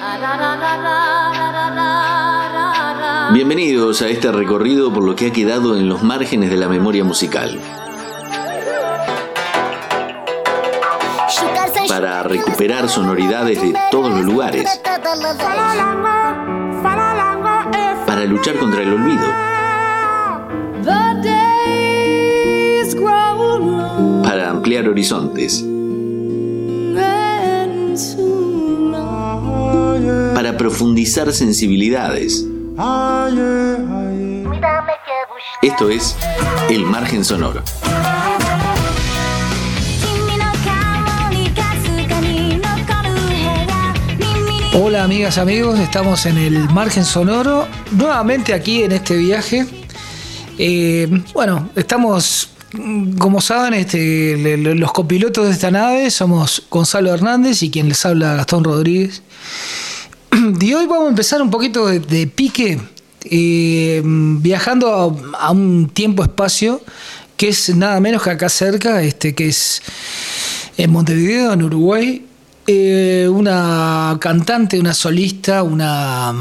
Bienvenidos a este recorrido por lo que ha quedado en los márgenes de la memoria musical. Para recuperar sonoridades de todos los lugares. Para luchar contra el olvido. Para ampliar horizontes. Para profundizar sensibilidades. Esto es El Margen Sonoro. Hola amigas, amigos, estamos en El Margen Sonoro, nuevamente aquí en este viaje. Estamos, como saben, los copilotos de esta nave somos Gonzalo Hernández y quien les habla, Gastón Rodríguez. Y hoy vamos a empezar un poquito de pique, viajando a un tiempo-espacio que es nada menos que acá cerca, que es en Montevideo, en Uruguay. Una cantante, una solista, una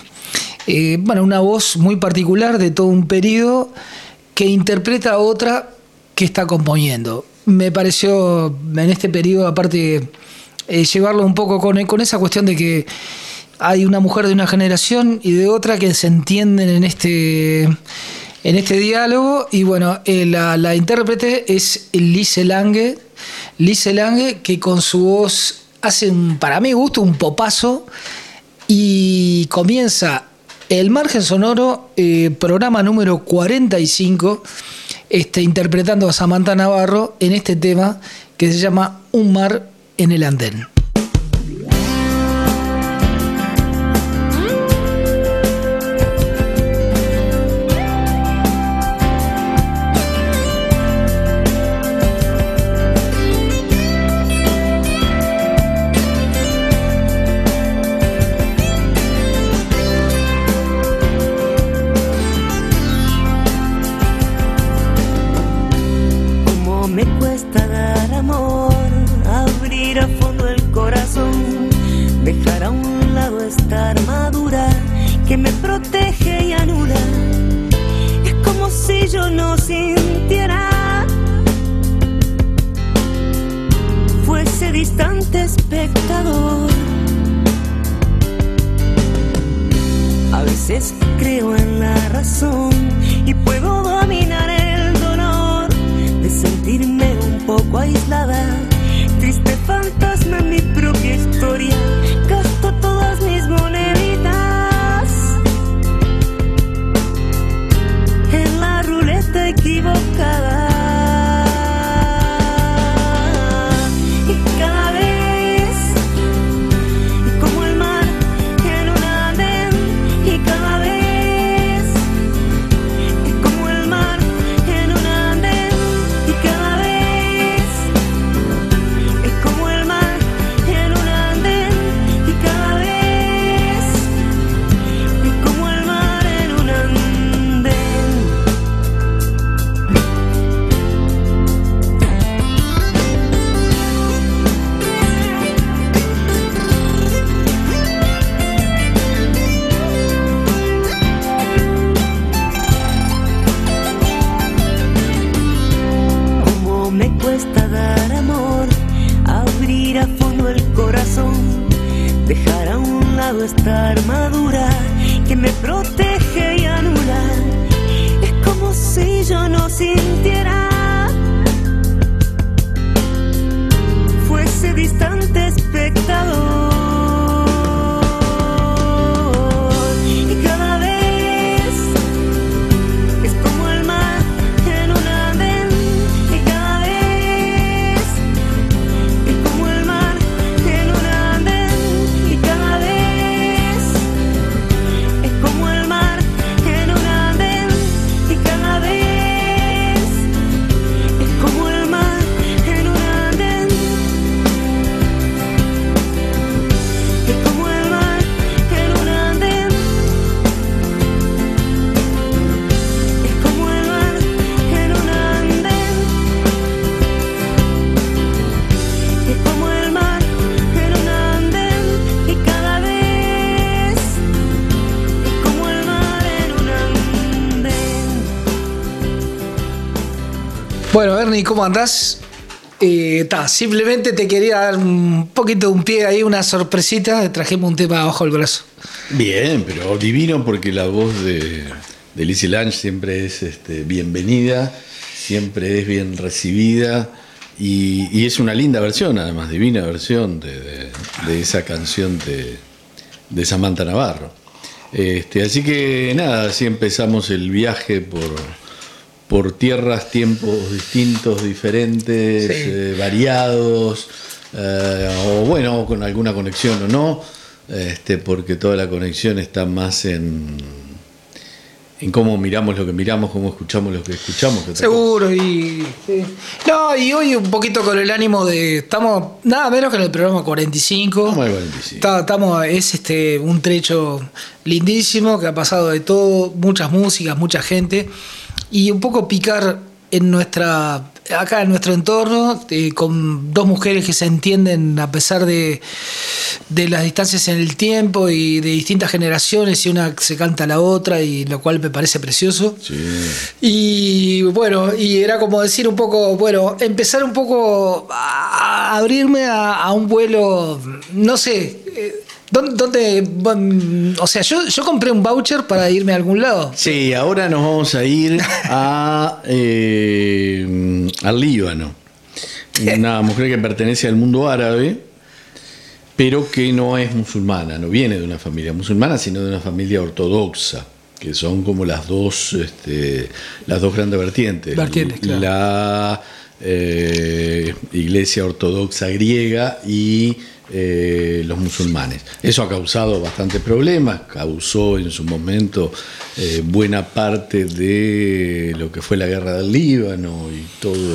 voz muy particular de todo un periodo que interpreta a otra que está componiendo. Me pareció en este periodo, aparte, llevarlo un poco con esa cuestión de que hay una mujer de una generación y de otra que se entienden en este diálogo. Y bueno, la intérprete es Lise Lange, que con su voz hace, para mi gusto, un popazo, y comienza El Margen Sonoro, programa número 45, interpretando a Samantha Navarro en este tema que se llama Un mar en el andén. Que me protege y anula. Es como si yo no sintiera, fuese distante espectador. A veces creo en la razón y puedo dominar el dolor de sentirme un poco aislada, triste fantasma en mi propia historia. Gasto todas mis moneditas en la ruleta equivocada. Y cada vez, como el mar en un andén, y cada vez, como el mar en un andén, y cada vez, como el mar en un andén, y cada vez, como el mar en un andén. Cómo me cuesta dar amor, abrir a fondo el corazón, dejar a un lado esta armadura que me protege y anula. Es como si yo no sintiera, fuese distante espectador. Y cada vez es como el mar en un andén, y cada vez es como el mar en un andén, y cada vez es como el mar en un andén, y cada vez es como el mar en un andén. Bueno, Ernie, ¿cómo andás? Simplemente te quería dar un poquito de un pie ahí, una sorpresita. Trajimos un tema bajo el brazo. Bien, pero divino, porque la voz de Lizzy Lange siempre es bienvenida, siempre es bien recibida y es una linda versión, además, divina versión de esa canción de Samantha Navarro. Así que nada, así empezamos el viaje por tierras, tiempos distintos, diferentes, sí. Variados, o bueno, con alguna conexión o no, porque toda la conexión está más en cómo miramos lo que miramos, cómo escuchamos lo que escuchamos. Seguro, y hoy un poquito con el ánimo de... Estamos nada menos que en el programa 45. Estamos en el 45. Es un trecho lindísimo, que ha pasado de todo, muchas músicas, mucha gente, y un poco picar acá en nuestro entorno, con dos mujeres que se entienden a pesar de las distancias en el tiempo y de distintas generaciones, y una se canta a la otra, y lo cual me parece precioso. Sí. Y bueno, y era como decir un poco, bueno, empezar un poco a abrirme a un vuelo, no sé, ¿dónde? O sea, yo compré un voucher para irme a algún lado. Sí, ahora nos vamos a ir al Líbano. Una mujer que pertenece al mundo árabe, pero que no es musulmana, no viene de una familia musulmana, sino de una familia ortodoxa, que son como las dos grandes vertientes. Claro. La iglesia ortodoxa griega y los musulmanes. Eso ha causado bastantes problemas, causó en su momento buena parte de lo que fue la guerra del Líbano y todo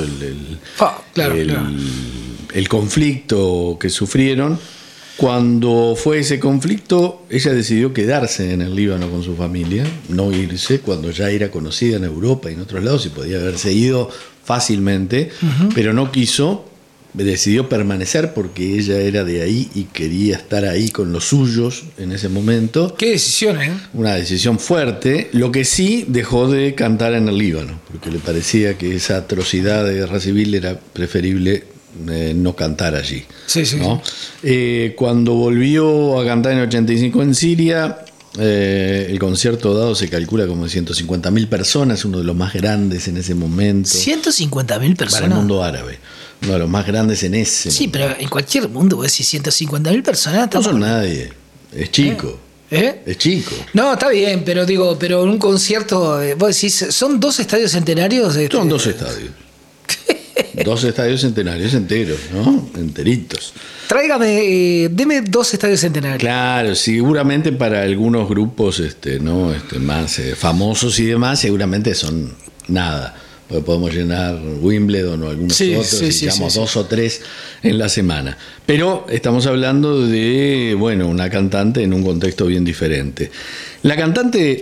el conflicto que sufrieron. Cuando fue ese conflicto, ella decidió quedarse en el Líbano con su familia, no irse, cuando ya era conocida en Europa y en otros lados, y podía haberse ido fácilmente, pero no quiso. Decidió permanecer porque ella era de ahí y quería estar ahí con los suyos en ese momento. Qué decisión, ¿eh? Una decisión fuerte. Lo que sí, dejó de cantar en el Líbano, porque le parecía que esa atrocidad de guerra civil era preferible no cantar allí. Sí, sí. ¿No? Cuando volvió a cantar en el 85 en Siria, el concierto dado se calcula como 150.000 personas, uno de los más grandes en ese momento. 150.000 personas. Para el mundo árabe. Uno de los más grandes en ese. Sí, pero en cualquier mundo, vos decís 150.000 personas. No son nadie. Es chico. Es chico. No, está bien, pero en un concierto, vos decís, ¿son 2 estadios centenarios? Son 2 estadios. 2 estadios centenarios enteros, ¿no? Enteritos. Deme 2 estadios centenarios. Claro, seguramente para algunos grupos más famosos y demás, seguramente son nada. Porque podemos llenar Wimbledon o algunos otros, digamos 2 o 3 en la semana. Pero estamos hablando de, una cantante en un contexto bien diferente. La cantante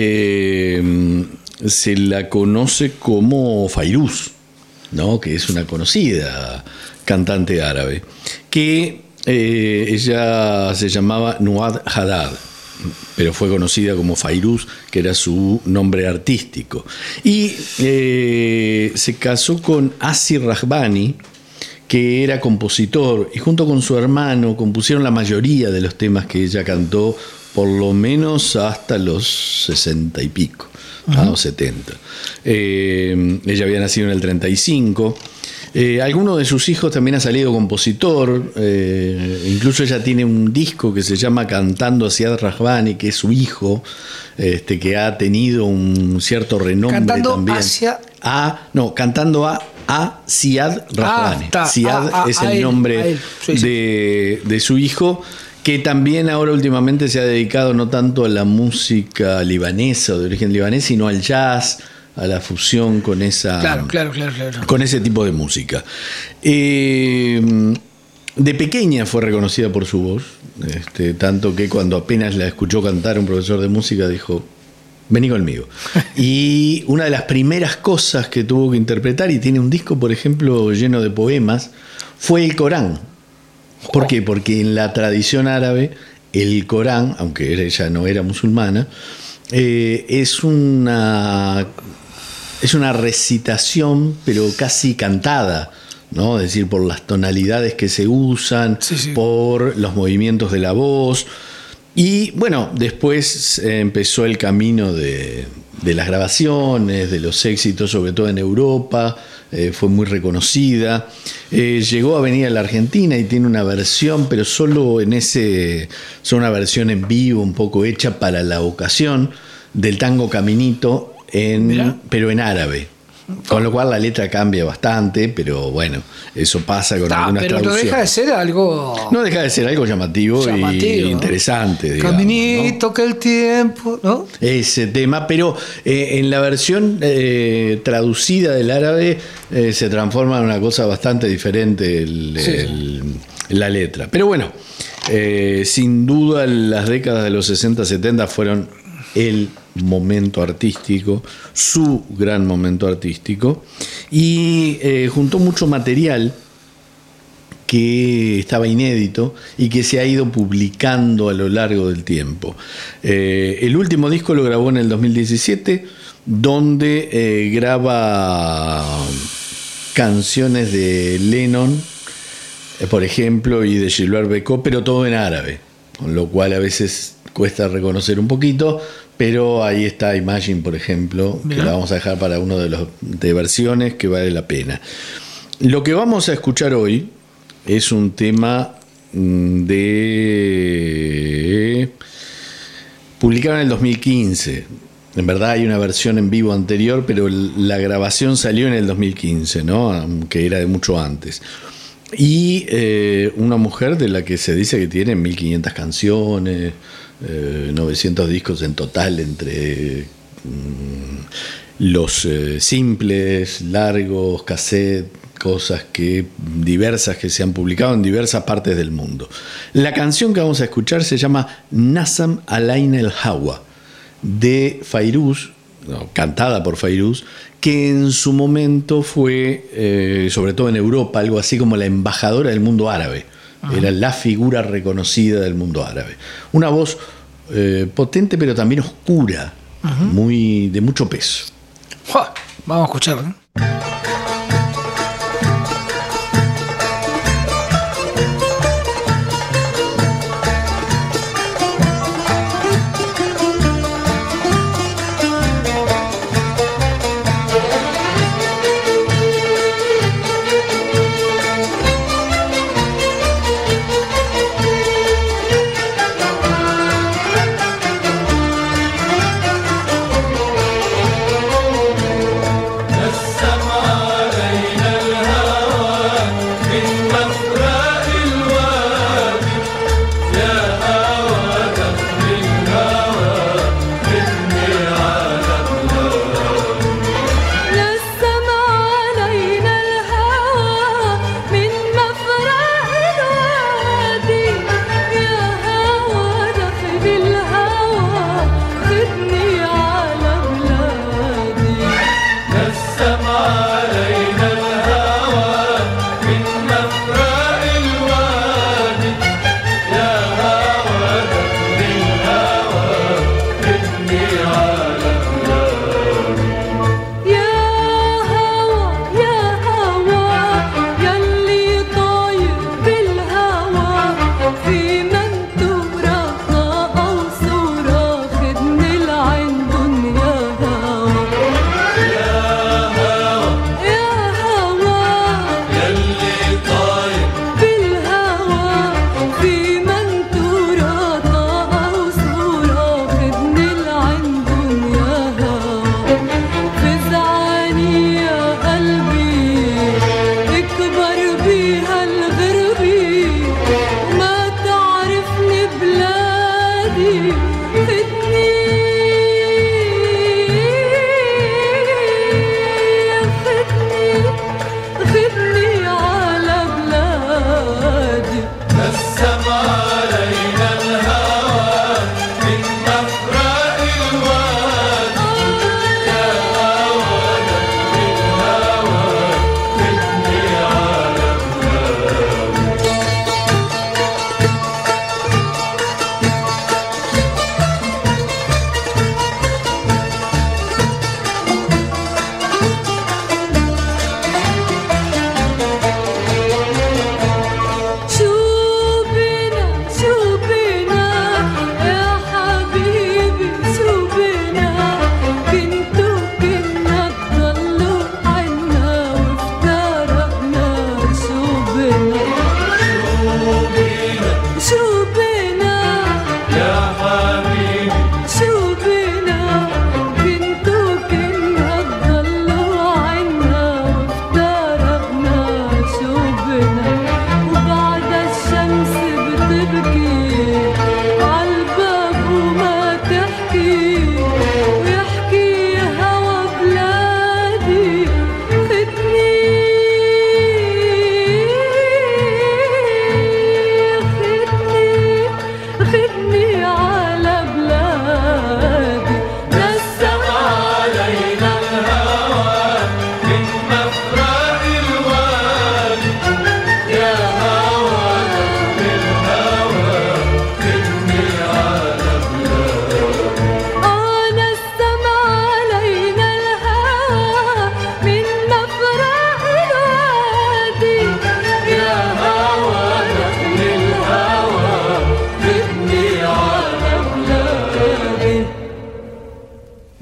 se la conoce como Fairuz, ¿no? Que es una conocida cantante árabe, que ella se llamaba Nuad Haddad, pero fue conocida como Fairuz, que era su nombre artístico. Y se casó con Asi Rahbani, que era compositor, y junto con su hermano compusieron la mayoría de los temas que ella cantó, por lo menos hasta los 60 y pico, o 70. Ella había nacido en el 35. Alguno de sus hijos también ha salido compositor, incluso ella tiene un disco que se llama Cantando a Siad Rahbani, que es su hijo, que ha tenido un cierto renombre. Cantando también. Cantando a Siad Rahbani. Siad es el nombre de su hijo, que también ahora últimamente se ha dedicado no tanto a la música libanesa o de origen libanés, sino al jazz, a la fusión con esa. Claro. Con ese tipo de música. De pequeña fue reconocida por su voz, tanto que cuando apenas la escuchó cantar un profesor de música dijo: vení conmigo. Y una de las primeras cosas que tuvo que interpretar, y tiene un disco, por ejemplo, lleno de poemas, fue el Corán. ¿Por qué? Porque en la tradición árabe, el Corán, aunque ella no era musulmana, es es una recitación, pero casi cantada, ¿no? Es decir, por las tonalidades que se usan, Sí. por los movimientos de la voz. Y bueno, después empezó el camino de las grabaciones, de los éxitos, sobre todo en Europa. Fue muy reconocida. Llegó a venir a la Argentina y tiene una versión, pero solo una versión en vivo, un poco hecha para la ocasión, del tango Caminito, pero en árabe. Con lo cual la letra cambia bastante, pero bueno, eso pasa con algunas pero no traducciones. deja de ser algo... No deja de ser algo llamativo y interesante, digamos, Caminito, ¿no? que el tiempo, ¿no? Ese tema, pero en la versión traducida del árabe se transforma en una cosa bastante diferente la letra. Pero bueno, sin duda las décadas de los 60, 70 fueron el momento artístico, su gran momento artístico, y juntó mucho material que estaba inédito y que se ha ido publicando a lo largo del tiempo. El último disco lo grabó en el 2017, donde graba canciones de Lennon, por ejemplo, y de Gilbert Bécaud, pero todo en árabe, con lo cual a veces cuesta reconocer un poquito, pero ahí está Imagine, por ejemplo, que la vamos a dejar para uno de versiones que vale la pena. Lo que vamos a escuchar hoy es un tema publicado en el 2015. En verdad hay una versión en vivo anterior, pero la grabación salió en el 2015, ¿no? Aunque era de mucho antes. Y una mujer de la que se dice que tiene 1500 canciones, 900 discos en total, entre los simples, largos, cassette, cosas diversas que se han publicado en diversas partes del mundo. La canción que vamos a escuchar se llama Nasam Alain el Hawa, de Fairuz, cantada por Fairuz, que en su momento fue, sobre todo en Europa, algo así como la embajadora del mundo árabe. Era la figura reconocida del mundo árabe. Una voz potente, pero también oscura, de mucho peso. Vamos a escuchar, ¿no? السماء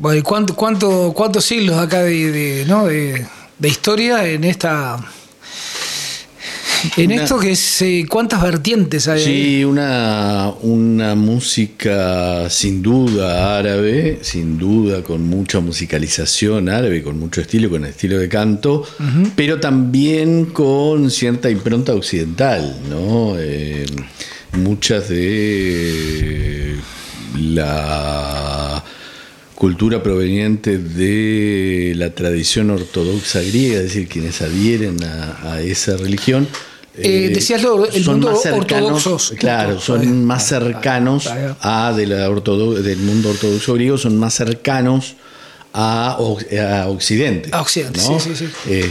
Bueno, ¿y cuántos siglos acá ¿no? de historia en esta... esto que es, ¿cuántas vertientes hay? Sí, una música sin duda árabe, sin duda con mucha musicalización árabe, con mucho estilo, con estilo de canto, pero también con cierta impronta occidental, ¿no? Muchas de la cultura proveniente de la tradición ortodoxa griega, es decir, quienes adhieren a esa religión. Decías el mundo ortodoxo. Claro, son más cercanos del mundo ortodoxo griego, son más cercanos a Occidente. A Occidente, ¿no? sí.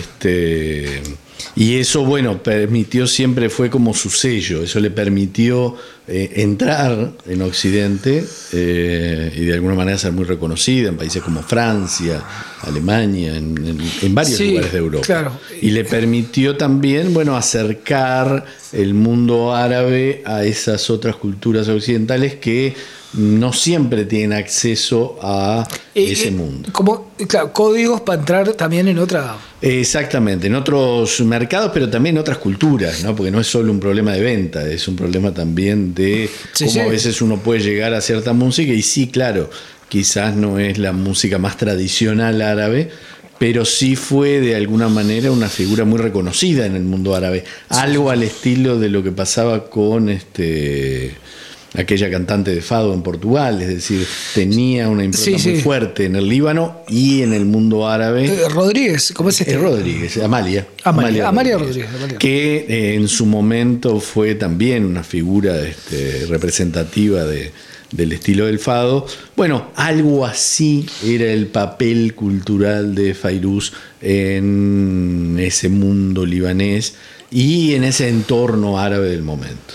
Y eso, bueno, siempre fue como su sello, eso le permitió entrar en Occidente y de alguna manera ser muy reconocida en países como Francia, Alemania, en varios lugares de Europa. Claro. Y le permitió también, bueno, acercar el mundo árabe a esas otras culturas occidentales que no siempre tienen acceso a ese mundo. Como códigos para entrar también en otra... Exactamente, en otros mercados, pero también en otras culturas, ¿no? Porque no es solo un problema de venta, es un problema también de cómo a veces uno puede llegar a cierta música. Y sí, claro, quizás no es la música más tradicional árabe, pero sí fue de alguna manera una figura muy reconocida en el mundo árabe. Algo al estilo de lo que pasaba con aquella cantante de fado en Portugal, es decir, tenía una impronta muy fuerte en el Líbano y en el mundo árabe. Rodríguez, ¿cómo es este? Rodríguez, Amalia Rodríguez. Que en su momento fue también una figura representativa del estilo del fado. Bueno, algo así era el papel cultural de Fairuz en ese mundo libanés y en ese entorno árabe del momento.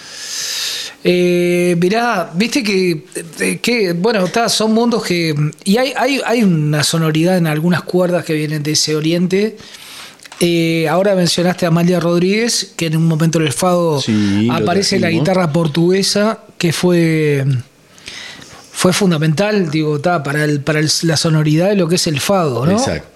Mirá, viste que bueno, son mundos que... Y hay una sonoridad en algunas cuerdas que vienen de ese oriente. Ahora mencionaste a Amalia Rodríguez, que en un momento en el fado aparece la guitarra portuguesa, que fue fundamental, digo, para la sonoridad de lo que es el fado, ¿no? Exacto.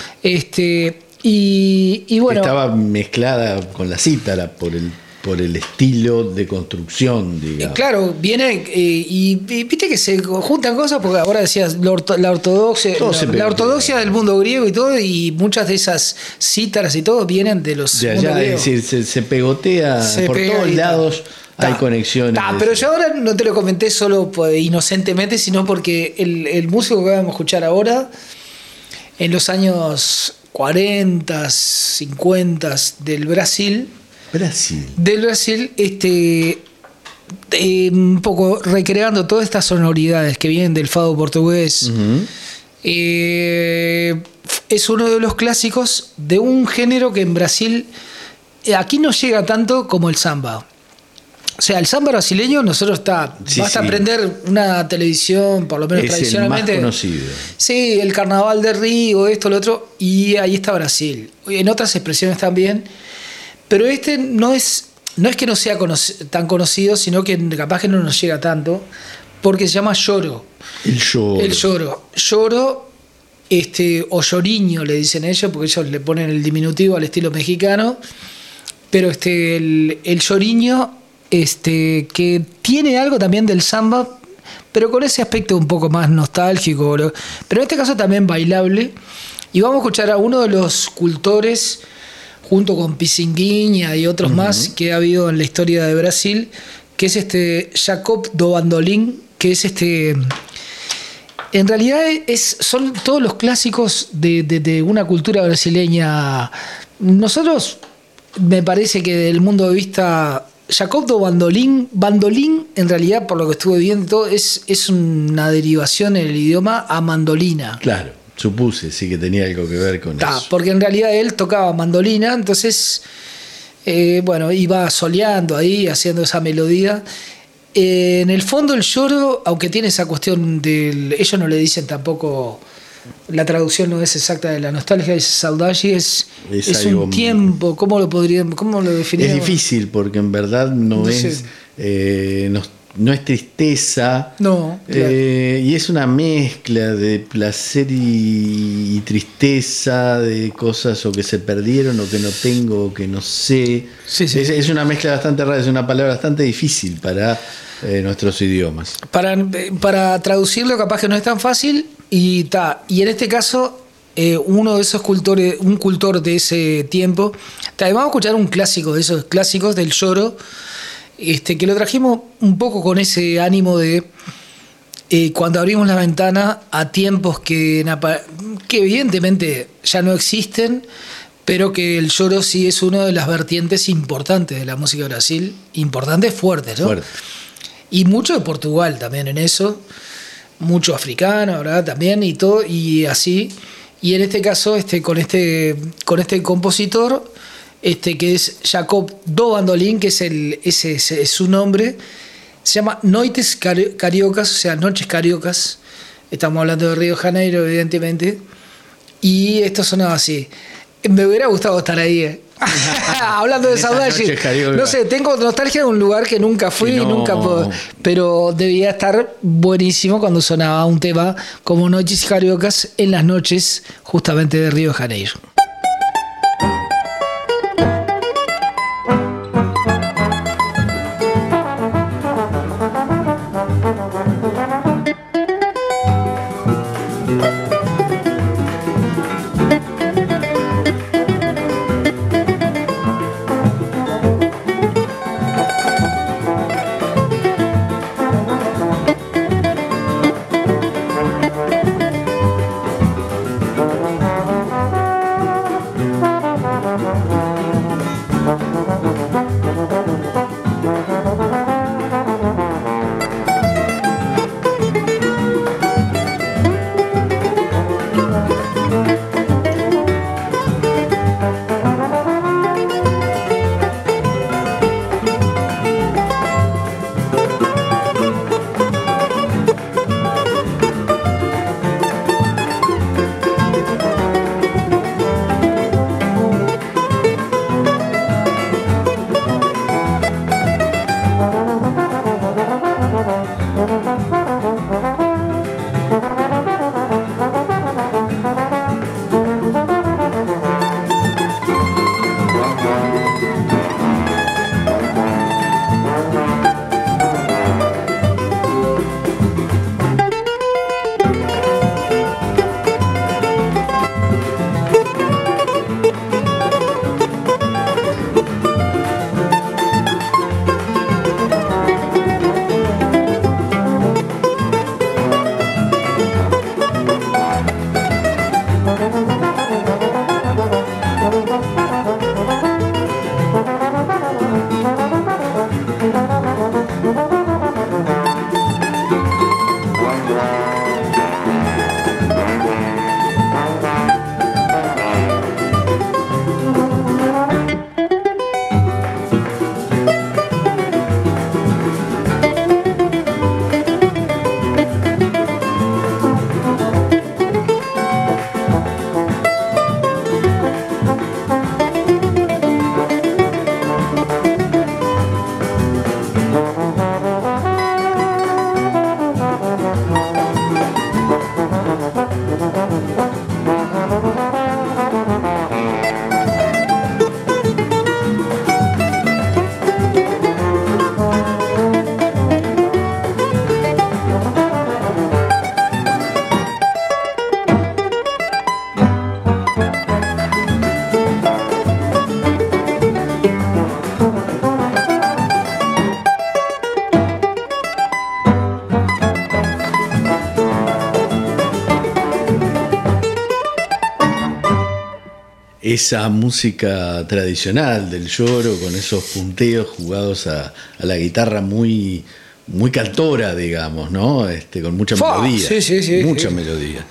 Y bueno... Estaba mezclada con la cítara por el estilo de construcción, digamos. Claro, viene y viste que se juntan cosas, porque ahora decías la ortodoxia del mundo griego y todo, y muchas de esas cítaras y todo vienen de los de allá, es decir, se pegotea por todos lados. Hay conexiones. Pero yo ahora no te lo comenté solo inocentemente, sino porque el músico que vamos a escuchar ahora, en los años 40, 50 del Brasil, un poco recreando todas estas sonoridades que vienen del fado portugués. Es uno de los clásicos de un género que en Brasil aquí no llega tanto como el samba. O sea, el samba brasileño nosotros basta aprender una televisión, por lo menos es tradicionalmente. El más conocido. Sí, el Carnaval de Río, esto, lo otro, y ahí está Brasil. En otras expresiones también. Pero no es que no sea tan conocido, sino que capaz que no nos llega tanto, porque se llama lloro. El lloro. Lloro, o lloriño le dicen ellos, porque ellos le ponen el diminutivo al estilo mexicano. Pero el lloriño, que tiene algo también del samba, pero con ese aspecto un poco más nostálgico. Pero en este caso también bailable. Y vamos a escuchar a uno de los cultores, junto con Pizinguinha y otros más que ha habido en la historia de Brasil, que es Jacob do Bandolim, que es en realidad son todos los clásicos de una cultura brasileña. Nosotros, me parece que del mundo de vista, Jacob do Bandolim en realidad, por lo que estuve viendo, es una derivación en el idioma a mandolina. Claro. Supuse, sí, que tenía algo que ver con eso. Porque en realidad él tocaba mandolina, entonces, iba soleando ahí, haciendo esa melodía. En el fondo el lloro, aunque tiene esa cuestión ellos no le dicen tampoco, la traducción no es exacta de la nostalgia, es saudade, es un tiempo, ¿cómo lo definiríamos? Es difícil, porque en verdad no es no es tristeza. No, claro. Y es una mezcla de placer y tristeza, de cosas o que se perdieron, o que no tengo, o que no sé. Sí, sí. Es una mezcla bastante rara, es una palabra bastante difícil para nuestros idiomas. Para traducirlo capaz que no es tan fácil y en este caso uno de esos cultores, un cultor de ese tiempo, vamos a escuchar un clásico de esos clásicos del lloro, que lo trajimos un poco con ese ánimo de cuando abrimos la ventana a tiempos que evidentemente ya no existen, pero que el lloro sí es una de las vertientes importantes de la música de Brasil, importantes, fuertes, ¿no? Fuerte. Y mucho de Portugal también en eso, mucho africano, ¿verdad? También y todo, y así. Y en este caso, con este compositor, que es Jacob do Bandolim, que ese es su nombre, se llama Noites Cariocas, o sea, Noches Cariocas. Estamos hablando de Río de Janeiro, evidentemente. Y esto sonaba así. Me hubiera gustado estar ahí, hablando de saudade. No sé, tengo nostalgia de un lugar que nunca fui, pero debía estar buenísimo cuando sonaba un tema como Noches Cariocas en las noches justamente de Río de Janeiro. Esa música tradicional del lloro, con esos punteos jugados a la guitarra muy, muy cantora, digamos, ¿no? Con mucha melodía. Sí, mucha melodía.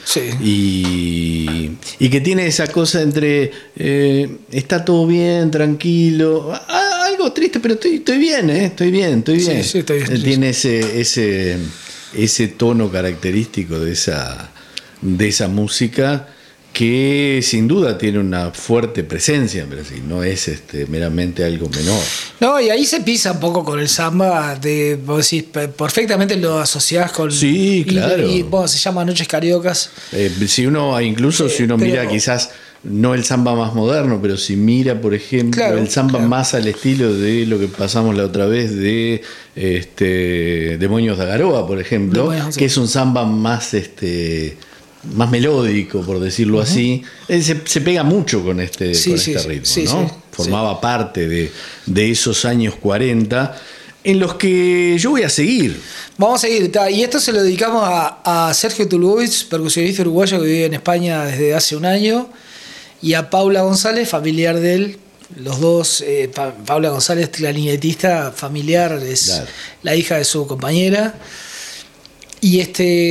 Sí. Y que tiene esa cosa entre está todo bien, tranquilo, algo triste, pero estoy bien, estoy bien. Sí, estoy bien. Tiene ese tono característico de esa música que sin duda tiene una fuerte presencia en Brasil, no es meramente algo menor. No, y ahí se pisa un poco con el samba, vos decís, perfectamente lo asociás con... Sí, claro. Y bueno, se llama Noches Cariocas. Si uno mira quizás, no el samba más moderno, pero si mira, por ejemplo, el samba más al estilo de lo que pasamos la otra vez de Demonios da Garoa, por ejemplo, que es un samba más más melódico, por decirlo así, se pega mucho con este ritmo, ¿no? Formaba parte de esos años 40 en los que yo voy a seguir. Vamos a seguir, y esto se lo dedicamos a Sergio Tulbovic, percusionista uruguayo que vive en España desde hace un año, y a Paula González, familiar de él. Los dos, Paula González, clarinetista familiar, es la hija de su compañera. Y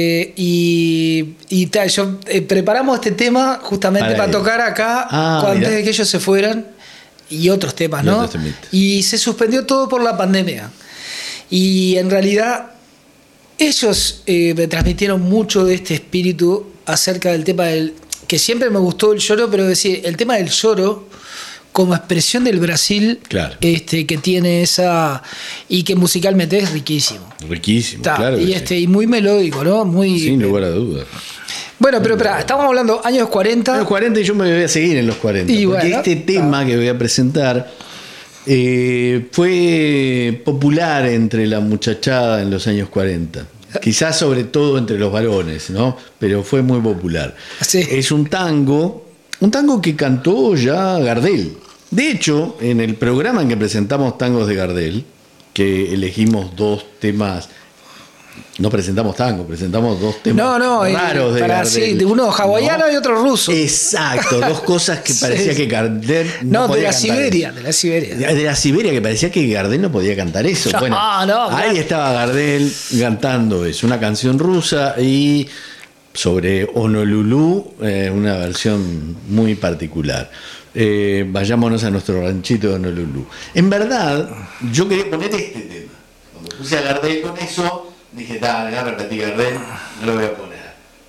preparamos este tema justamente para tocar acá antes de que ellos se fueran, y otros temas, ¿no? Y se suspendió todo por la pandemia. Y en realidad ellos me transmitieron mucho de este espíritu acerca del tema que siempre me gustó el lloro, pero decir, el tema del lloro como expresión del Brasil, que tiene esa, y que musicalmente es riquísimo. Riquísimo, claro. Y muy melódico, ¿no? Sin lugar a dudas. Bueno, pero espera, estamos hablando años 40. Años 40 y yo me voy a seguir en los 40. Porque este tema que voy a presentar fue popular entre la muchachada en los años 40. Quizás sobre todo entre los varones, ¿no? Pero fue muy popular. Sí. Es un tango que cantó ya Gardel. De hecho, en el programa en que presentamos tangos de Gardel, que elegimos dos temas, no presentamos tango, presentamos dos temas raros de Gardel. Sí, de uno hawaiano y otro ruso. Exacto, dos cosas que parecía que Gardel no podía cantar. De la Siberia. De la Siberia, que parecía que Gardel no podía cantar eso. Bueno, ahí estaba Gardel cantando eso, una canción rusa y sobre Honolulu, una versión muy particular. Vayámonos a nuestro ranchito de Honolulu. En verdad, yo quería poner este tema. Cuando puse a Gardel con eso, dije, ya repetí Gardel, no lo voy a poner.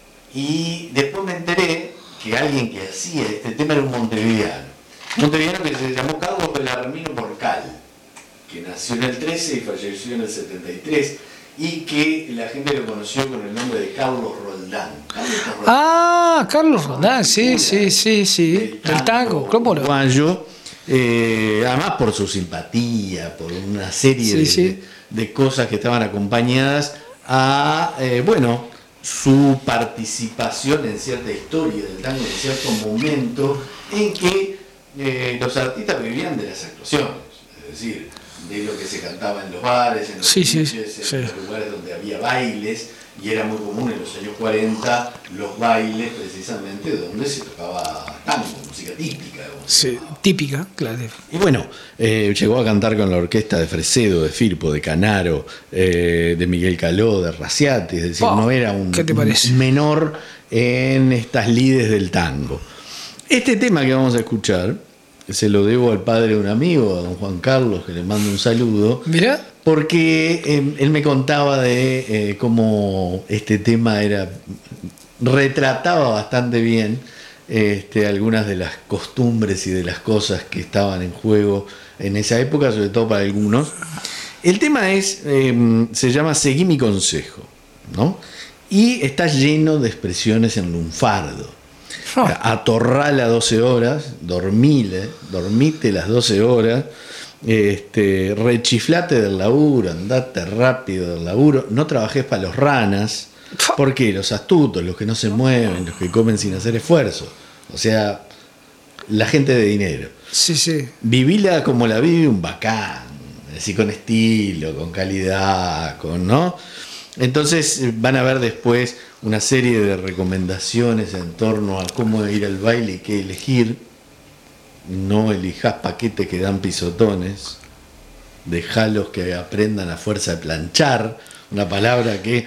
Y después me enteré que alguien que hacía este tema era un montevideano. Un montevideano que se llamó Carlos Belarmino Porcal, que nació en el 13 y falleció en el 73. Y que la gente lo conoció con el nombre de Carlos Roldán. Carlos Roldán, sí. El tango, ¿cómo no? Uruguayo, además por su simpatía, por una serie de cosas que estaban acompañadas a, su participación en cierta historia del tango, en cierto momento en que los artistas vivían de las actuaciones, es decir, de lo que se cantaba en los bares, en los beaches, en los lugares donde había bailes, y era muy común en los años 40 los bailes precisamente donde se tocaba tango, música típica. Típica, claro. Y bueno, llegó a cantar con la orquesta de Fresedo, de Firpo, de Canaro, de Miguel Caló, de Raciati, es decir, no era un menor en estas lides del tango. Este tema que vamos a escuchar se lo debo al padre de un amigo, a don Juan Carlos, que le mando un saludo. Mirá. Porque él me contaba de cómo este tema retrataba bastante bien algunas de las costumbres y de las cosas que estaban en juego en esa época, sobre todo para algunos. El tema se llama Seguí mi consejo, ¿no? Y está lleno de expresiones en lunfardo. Atorrala 12 horas, dormite las 12 horas, rechiflate del laburo, andate rápido del laburo, no trabajes para los ranas, porque los astutos, los que no se mueven, los que comen sin hacer esfuerzo, o sea, la gente de dinero. Vivila como la vive un bacán, así con estilo, con calidad, ¿no? Entonces van a ver después una serie de recomendaciones en torno a cómo ir al baile y qué elegir. No elijas paquetes que dan pisotones, dejalos que aprendan a fuerza de planchar, una palabra que...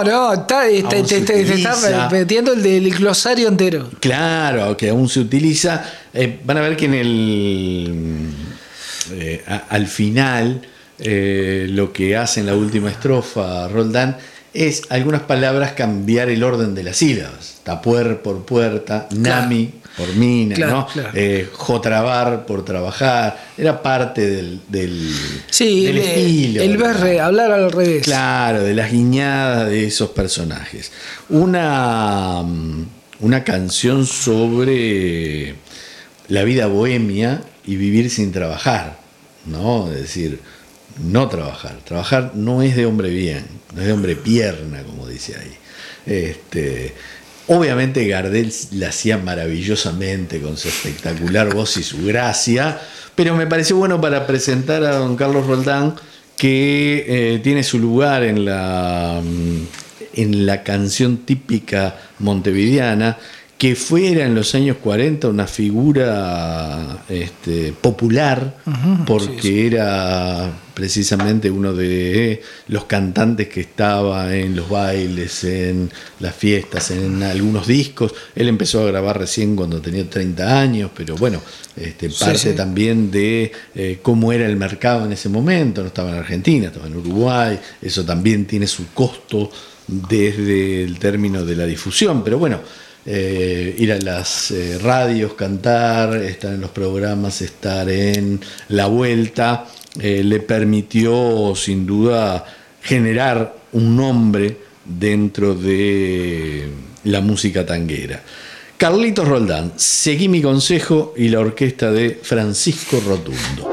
te está metiendo el del glosario entero. Claro, que aún se utiliza. Van a ver que al final lo que hace en la última estrofa Roldán es algunas palabras cambiar el orden de las sílabas. Tapuer por puerta, nami por mina, claro, ¿no? Claro. Jotrabar por trabajar. Era parte del estilo. El ver hablar al revés. Claro, de las guiñadas de esos personajes. Una canción sobre la vida bohemia y vivir sin trabajar, ¿no? Es decir, no trabajar. Trabajar no es de hombre bien, no es de hombre pierna, como dice ahí. Obviamente Gardel la hacía maravillosamente con su espectacular voz y su gracia, pero me pareció bueno para presentar a don Carlos Roldán, que tiene su lugar en la canción típica montevideana, que fuera en los años 40 una figura popular, porque sí. Era precisamente uno de los cantantes que estaba en los bailes, en las fiestas, en algunos discos. Él empezó a grabar recién cuando tenía 30 años, pero bueno, parte también de cómo era el mercado en ese momento. No estaba en Argentina, estaba en Uruguay. Eso también tiene su costo desde el término de la difusión, pero bueno, ir a las radios, cantar, estar en los programas, estar en la vuelta, le permitió sin duda generar un nombre dentro de la música tanguera. Carlitos Roldán, Seguí mi consejo, y la orquesta de Francisco Rotundo.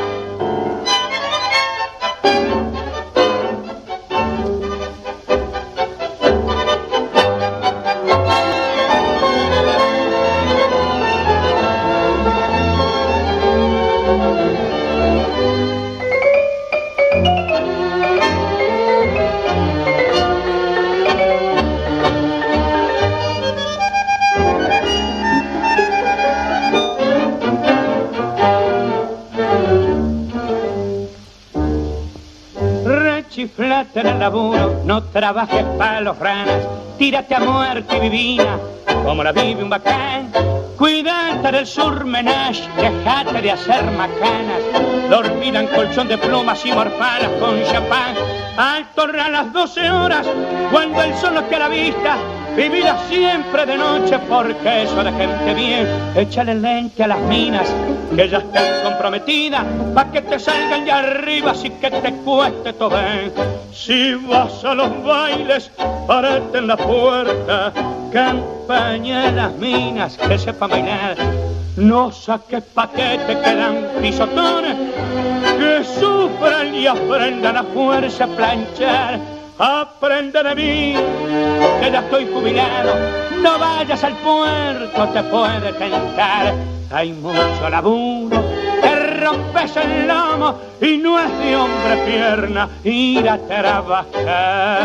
En el laburo, no trabajes para los ranas, tírate a muerte y vivina, como la vive un bacán. Cuídate del surmenage, dejate de hacer macanas, dormida en colchón de plumas y morfanas con champán. Al tornar a las 12 horas, cuando el sol no esté a la vista, vivida siempre de noche, porque eso de gente bien. Échale lente a las minas, que ya estén comprometidas, pa' que te salgan de arriba, así que te cueste todo bien. Si vas a los bailes, párate en la puerta, campaña a las minas que sepan bailar. No saques paquetes que dan pisotones, que sufran y aprendan a fuerza a planchar. Aprende de mí, que ya estoy jubilado, no vayas al puerto, te puede tentar. Hay mucho laburo, te rompes el lomo y no es de hombre pierna ir a trabajar.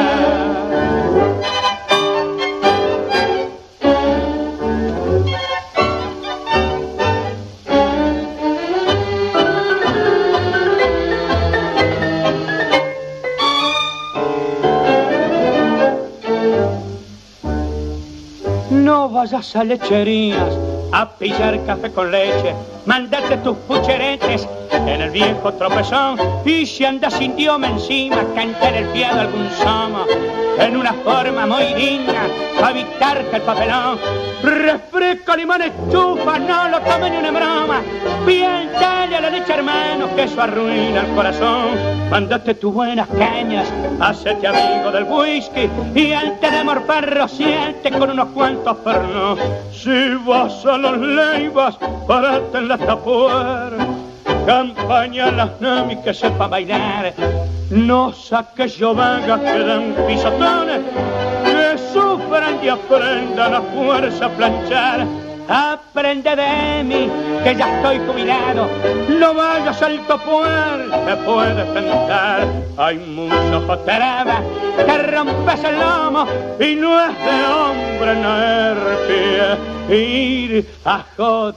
No vayas a lecherías a pillar café con leche, mandate tus pucheretes en el viejo tropezón, y si andas sin idioma encima, canta en el piado algún somo, en una forma muy digna, para evitarte el papelón. Refresco, limón, estufa, no lo tomen ni una broma, bien dale a la leche, hermano, que eso arruina el corazón. Mándate tus buenas cañas, hacete amigo del whisky, y antes de morfar rociarte con unos cuantos pernos. Si vas a los Leivas, parate en la tapuer, campaña a las namis que sepa bailar. No saques yovagas que dan pisotones, que sufran y aprendan a fuerza a planchar. Aprende de mí, que ya estoy jubilado, no vayas al topuer, te puedes tentar. Hay muchos joterabas, te rompes el lomo, y no es de hombre nerpia ir a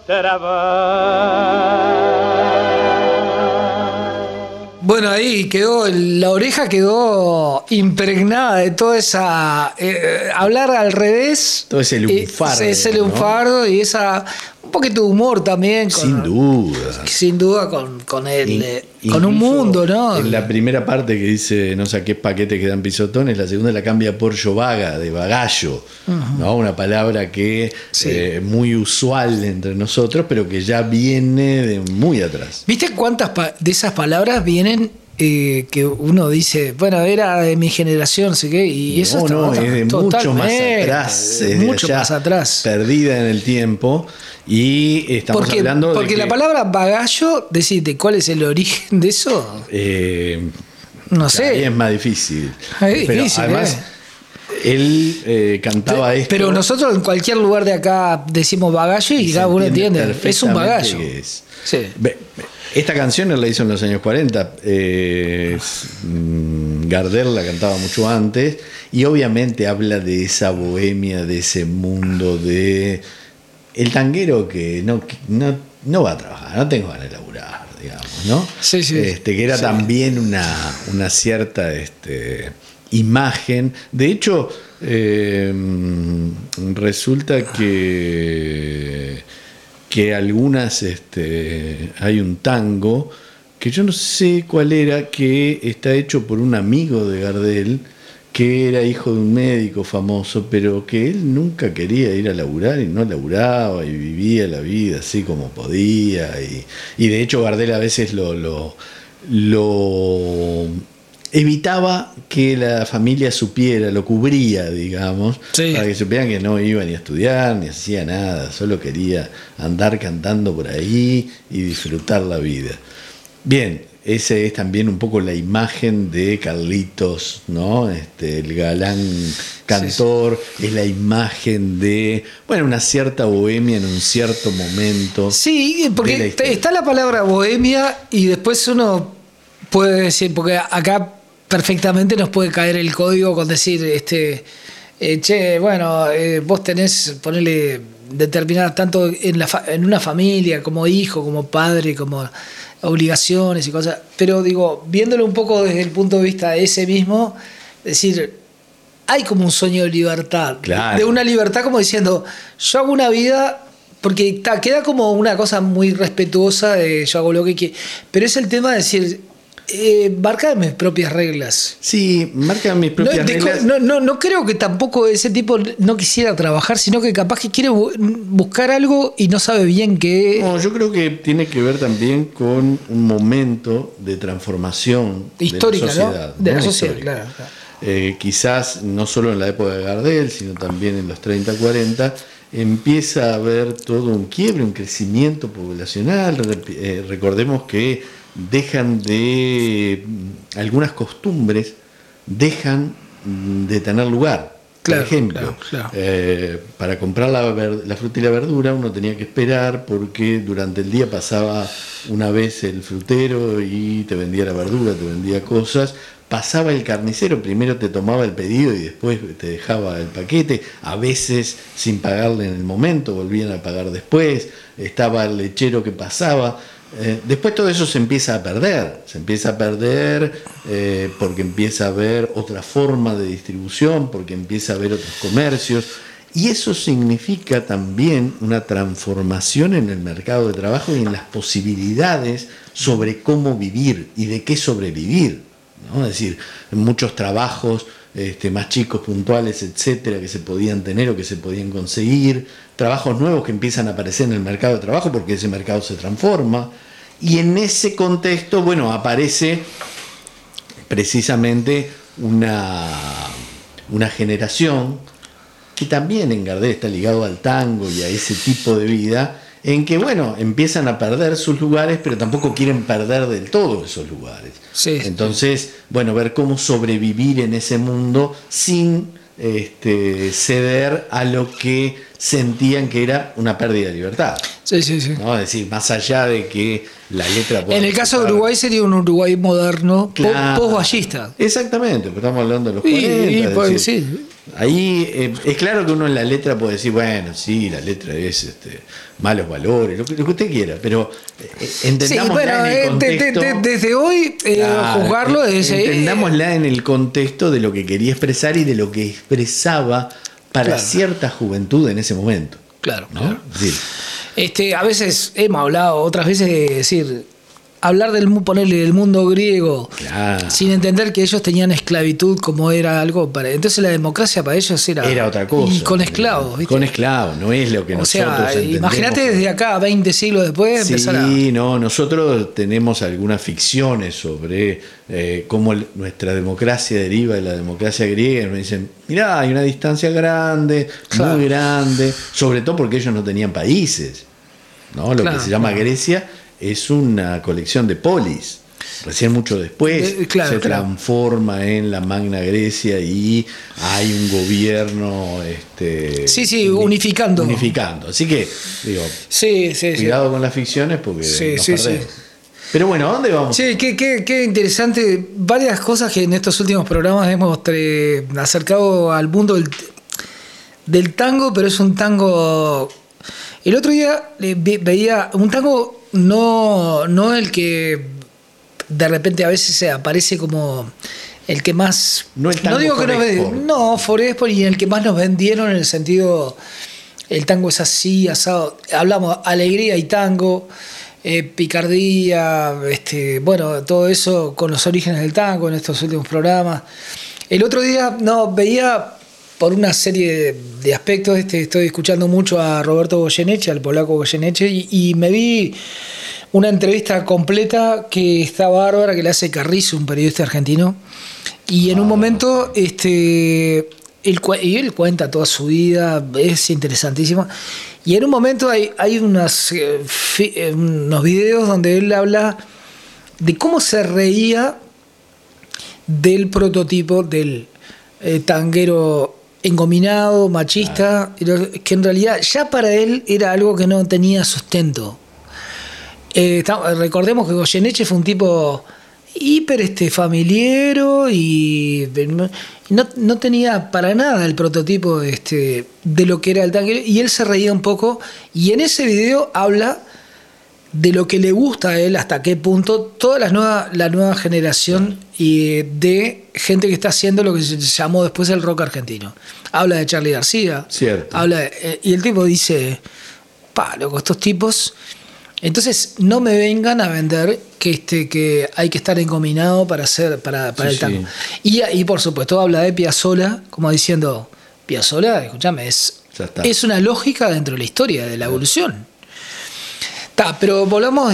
joterabas. Bueno, ahí quedó, la oreja quedó impregnada de toda esa... hablar al revés. Todo ese lunfardo. Ese lunfardo, ¿no? Y esa Un poquito de humor también. Sin duda. Sin duda con con Incluso un mundo, ¿no? En la primera parte que dice no saqué paquetes que dan pisotones, la segunda la cambia por yovaga, de bagallo, ¿no? Una palabra que muy usual entre nosotros, pero que ya viene de muy atrás. ¿Viste cuántas de esas palabras vienen que uno dice, bueno, era de mi generación, sé qué, y eso es de mucho más atrás, es mucho más atrás, perdida en el tiempo, y estamos hablando porque de la palabra bagallo, decirte cuál es el origen de eso, no sé, ahí es más difícil. Es difícil, pero además él cantaba esto, pero nosotros en cualquier lugar de acá decimos bagallo y cada uno entiende, es un bagallo. Sí. Esta canción él la hizo en los años 40. Gardel la cantaba mucho antes y obviamente habla de esa bohemia, de ese mundo, de el tanguero que no va a trabajar, no tengo ganas de laburar, digamos, ¿no? Sí, sí. Que era también una cierta imagen. De hecho, resulta que algunas hay un tango que yo no sé cuál era, que está hecho por un amigo de Gardel que era hijo de un médico famoso, pero que él nunca quería ir a laburar y no laburaba y vivía la vida así como podía, y de hecho Gardel a veces lo evitaba que la familia supiera, lo cubría, digamos, para que supieran que no iba ni a estudiar, ni hacía nada, solo quería andar cantando por ahí y disfrutar la vida. Bien, ese es también un poco la imagen de Carlitos, ¿no? El galán cantor, es la imagen de, bueno, una cierta bohemia en un cierto momento. Sí, porque está la palabra bohemia y después uno puede decir, porque acá perfectamente nos puede caer el código con decir, vos tenés, ponerle determinadas, tanto en una familia, como hijo, como padre, como obligaciones y cosas, pero digo, viéndolo un poco desde el punto de vista de ese mismo, decir, hay como un sueño de libertad, claro, de una libertad como diciendo, yo hago una vida, porque queda como una cosa muy respetuosa de yo hago lo que quiero, pero es el tema de decir, marcar mis propias reglas. Sí, marcar mis propias reglas. No creo que tampoco ese tipo no quisiera trabajar, sino que capaz que quiere buscar algo y no sabe bien qué. No, yo creo que tiene que ver también con un momento de transformación histórica, de la sociedad. ¿no? De la sociedad, claro. Quizás no solo en la época de Gardel, sino también en los 30, 40, empieza a haber todo un quiebre, un crecimiento poblacional. Recordemos que algunas costumbres dejan de tener lugar. Claro, por ejemplo, claro. Para comprar la fruta y la verdura uno tenía que esperar porque durante el día pasaba una vez el frutero y te vendía la verdura, te vendía cosas. Pasaba el carnicero, primero te tomaba el pedido y después te dejaba el paquete, a veces sin pagarle en el momento, volvían a pagar después, estaba el lechero que pasaba. Después todo eso se empieza a perder porque empieza a haber otra forma de distribución, porque empieza a haber otros comercios, y eso significa también una transformación en el mercado de trabajo y en las posibilidades sobre cómo vivir y de qué sobrevivir, ¿no? Es decir, muchos trabajos más chicos, puntuales, etcétera, que se podían tener o que se podían conseguir, trabajos nuevos que empiezan a aparecer en el mercado de trabajo porque ese mercado se transforma, y en ese contexto, bueno, aparece precisamente una generación que también en Gardel está ligado al tango y a ese tipo de vida, en que, bueno, empiezan a perder sus lugares, pero tampoco quieren perder del todo esos lugares. Sí. Entonces, bueno, ver cómo sobrevivir en ese mundo sin ceder a lo que sentían que era una pérdida de libertad. Sí. ¿No? Es decir, más allá de que la letra... En el caso de Uruguay sería un Uruguay moderno, claro, post-ballista. Exactamente, pero estamos hablando de los 40. Pues, decir, sí. Ahí es claro que uno en la letra puede decir, bueno, sí, la letra es malos valores, lo que usted quiera, pero entendámosla en el contexto. Desde hoy, juzgarlo es... Entendámosla en el contexto de lo que quería expresar y de lo que expresaba para cierta juventud en ese momento. Claro, ¿no? claro. Es decir, A veces hemos hablado, otras veces de decir, hablar ponerle del mundo griego, claro, sin entender que ellos tenían esclavitud como era algo para. Entonces la democracia para ellos era otra cosa. Y con esclavos, ¿viste? Con esclavos, no es lo que O nosotros sea, entendemos. imagínate desde acá, 20 siglos después, empezar a. Sí, no, nosotros tenemos algunas ficciones sobre cómo nuestra democracia deriva de la democracia griega. Y me dicen, mirá, hay una distancia grande, Claro. muy grande, sobre todo porque ellos no tenían países, ¿no? Lo Claro, que se llama claro. Grecia es una colección de polis. Recién mucho después Claro, se claro. transforma en la Magna Grecia y hay un gobierno Sí, unificando. Así que, digo, Sí, sí, sí. cuidado con las ficciones porque Sí, nos sí, perdemos. sí. Pero bueno, ¿a dónde vamos? Sí, qué interesante. Varias cosas que en estos últimos programas hemos acercado al mundo del tango, pero es un tango. El otro día veía un tango, no el que de repente a veces se aparece como el que más. No el tango digo que Foresport. no, Foresport, y el que más nos vendieron en el sentido. El tango es así, asado. Hablamos alegría y tango. Picardía, bueno, todo eso con los orígenes del tango en estos últimos programas. El otro día veía por una serie de aspectos, estoy escuchando mucho a Roberto Goyeneche, al polaco Goyeneche, y me vi una entrevista completa que está bárbara, que le hace Carrizo, un periodista argentino, y en un momento él cuenta toda su vida, es interesantísimo. Y en un momento hay unos videos donde él habla de cómo se reía del prototipo del tanguero engominado, machista, que en realidad ya para él era algo que no tenía sustento. Recordemos que Goyeneche fue un tipo hiper familiero y no tenía para nada el prototipo de lo que era el tanguero, y él se reía un poco, y en ese video habla de lo que le gusta a él, hasta qué punto toda la nueva generación y de gente que está haciendo lo que se llamó después el rock argentino. Habla de Charly García, Cierto. y el tipo dice, loco, estos tipos. Entonces no me vengan a vender que hay que estar engominado para el tango. Sí. Y por supuesto habla de Piazzolla, como diciendo, Piazzolla, escúchame, es una lógica dentro de la historia de la evolución. Pero volvamos,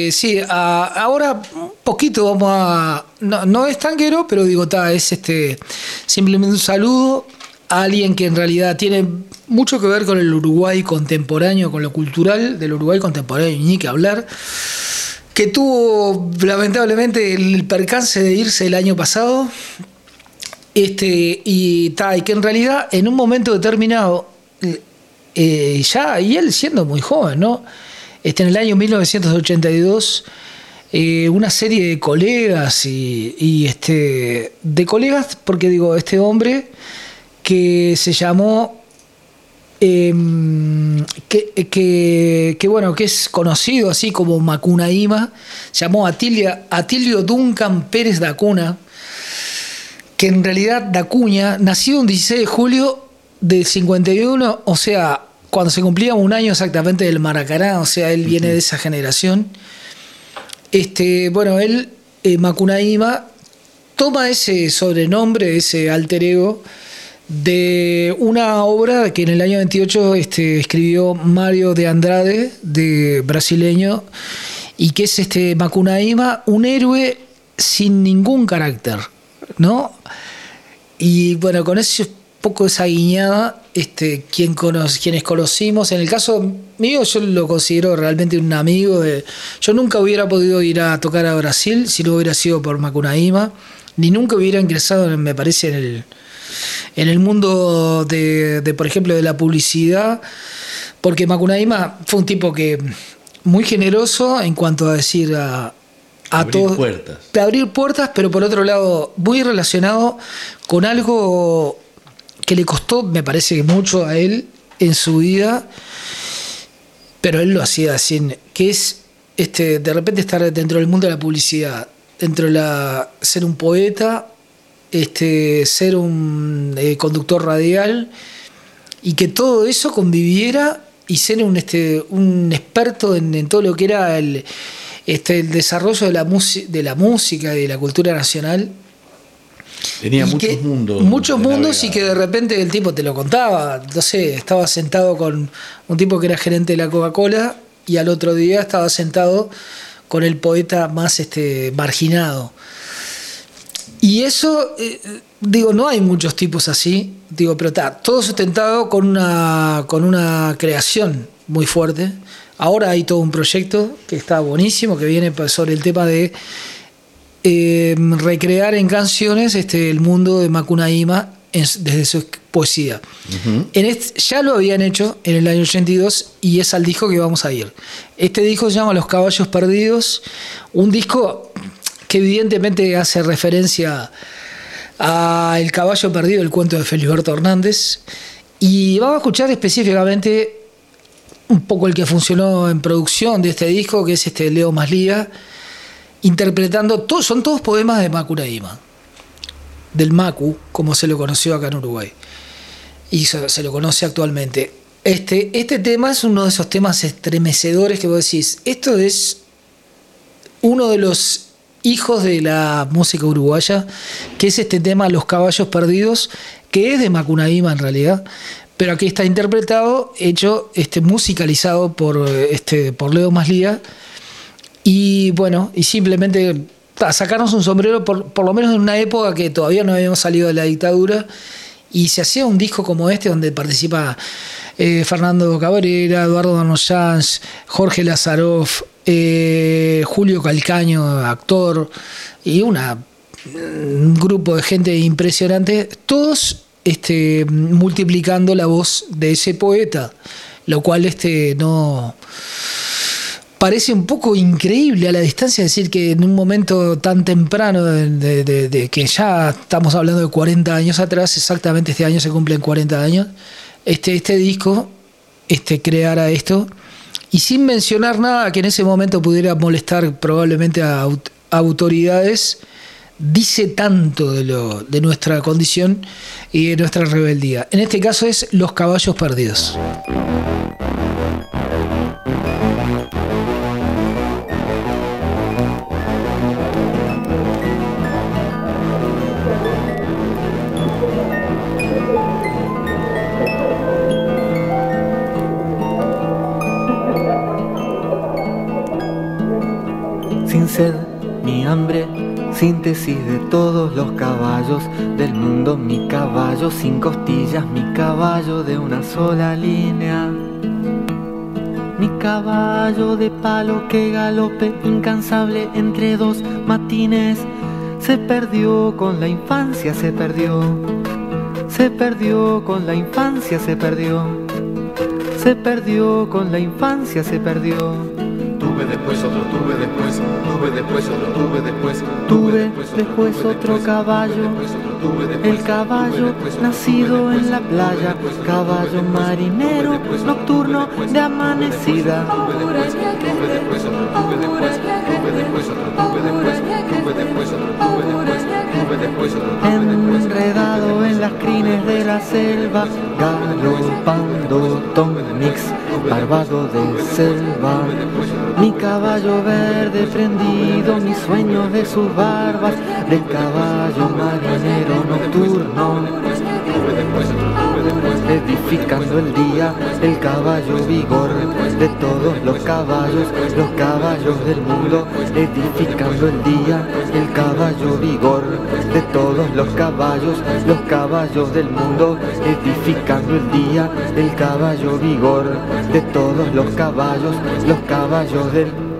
ahora un poquito vamos a. No es tanguero, pero digo, es simplemente un saludo a alguien que en realidad tiene mucho que ver con el Uruguay contemporáneo, con lo cultural del Uruguay contemporáneo, ni que hablar, que tuvo lamentablemente el percance de irse el año pasado, y que en realidad en un momento determinado, y él siendo muy joven, ¿no? En el año 1982, una serie de colegas de colegas, porque digo, este hombre que se llamó que es conocido así como Macunaíma, se llamó Atilio Duncan Pérez da Cunha, que en realidad da Cunha, nacido un 16 de julio del 51, o sea, cuando se cumplía un año exactamente del Maracaná, o sea, él viene de esa generación. Él, Macunaíma, toma ese sobrenombre, ese alter ego, de una obra que en el año 28 escribió Mário de Andrade, de brasileño, y que es Macunaíma, un héroe sin ningún carácter, ¿no? Y bueno, con ese poco esa guiñada, quienes conocimos, en el caso mío yo lo considero realmente un amigo. Yo nunca hubiera podido ir a tocar a Brasil si no hubiera sido por Macunaíma, ni nunca hubiera ingresado, me parece, en el mundo de por ejemplo, de la publicidad, porque Macunaíma fue un tipo que muy generoso en cuanto a decir a todos, puertas. De abrir puertas, pero por otro lado muy relacionado con algo que le costó, me parece, mucho a él en su vida, pero él lo hacía así, que es de repente estar dentro del mundo de la publicidad, ser un poeta, ser un conductor radial, y que todo eso conviviera y ser un experto en todo lo que era el desarrollo de la música y de la cultura nacional. Tenía muchos mundos. Muchos mundos, y que de repente el tipo te lo contaba. No sé, estaba sentado con un tipo que era gerente de la Coca-Cola y al otro día estaba sentado con el poeta más marginado. Y eso, no hay muchos tipos así, pero está todo sustentado con una creación muy fuerte. Ahora hay todo un proyecto que está buenísimo, que viene sobre el tema de recrear en canciones el mundo de Macunaíma desde su poesía. Uh-huh. Ya lo habían hecho en el año 82 y es al disco que vamos a ir. Este disco se llama Los Caballos Perdidos, un disco que evidentemente hace referencia a El Caballo Perdido, el cuento de Felisberto Hernández, y vamos a escuchar específicamente un poco el que funcionó en producción de este disco, que es Leo Maslía, interpretando, son todos poemas de Macunaíma, del Macu, como se lo conoció acá en Uruguay, y se lo conoce actualmente. Este tema es uno de esos temas estremecedores que vos decís, esto es uno de los hijos de la música uruguaya, que es este tema Los Caballos Perdidos, que es de Macunaíma en realidad, pero aquí está interpretado, hecho, musicalizado por Leo Maslía. Y bueno, y simplemente sacarnos un sombrero, por lo menos en una época que todavía no habíamos salido de la dictadura, y se hacía un disco como donde participa Fernando Cabrera, Eduardo Darnoyans, Jorge Lazaroff, Julio Calcaño, actor, y un grupo de gente impresionante, todos multiplicando la voz de ese poeta, lo cual no parece un poco increíble a la distancia decir que en un momento tan temprano de que ya estamos hablando de 40 años atrás, exactamente este año se cumplen 40 años, este disco creara esto, y sin mencionar nada que en ese momento pudiera molestar probablemente a autoridades, dice tanto de nuestra condición y de nuestra rebeldía. En este caso es Los Caballos Perdidos. Sin sed ni hambre, síntesis de todos los caballos del mundo, mi caballo sin costillas, mi caballo de una sola línea, mi caballo de palo que galope incansable entre dos matines, se perdió con la infancia, se perdió con la infancia, se perdió con la infancia, se perdió. Tuve después otro, tuve después otro, tuve después otro caballo, el caballo nacido en la playa, caballo marinero nocturno de amanecida. Enredado en las crines de la selva, galopando Tom Mix, barbado de selva. Mi caballo verde prendido, mis sueños de sus barbas, del caballo marinero nocturno. Edificando el día, el caballo vigor de todos los caballos del mundo. Edificando el día, el caballo vigor de todos los caballos del mundo. Edificando el día, el caballo vigor de todos los caballos del mundo.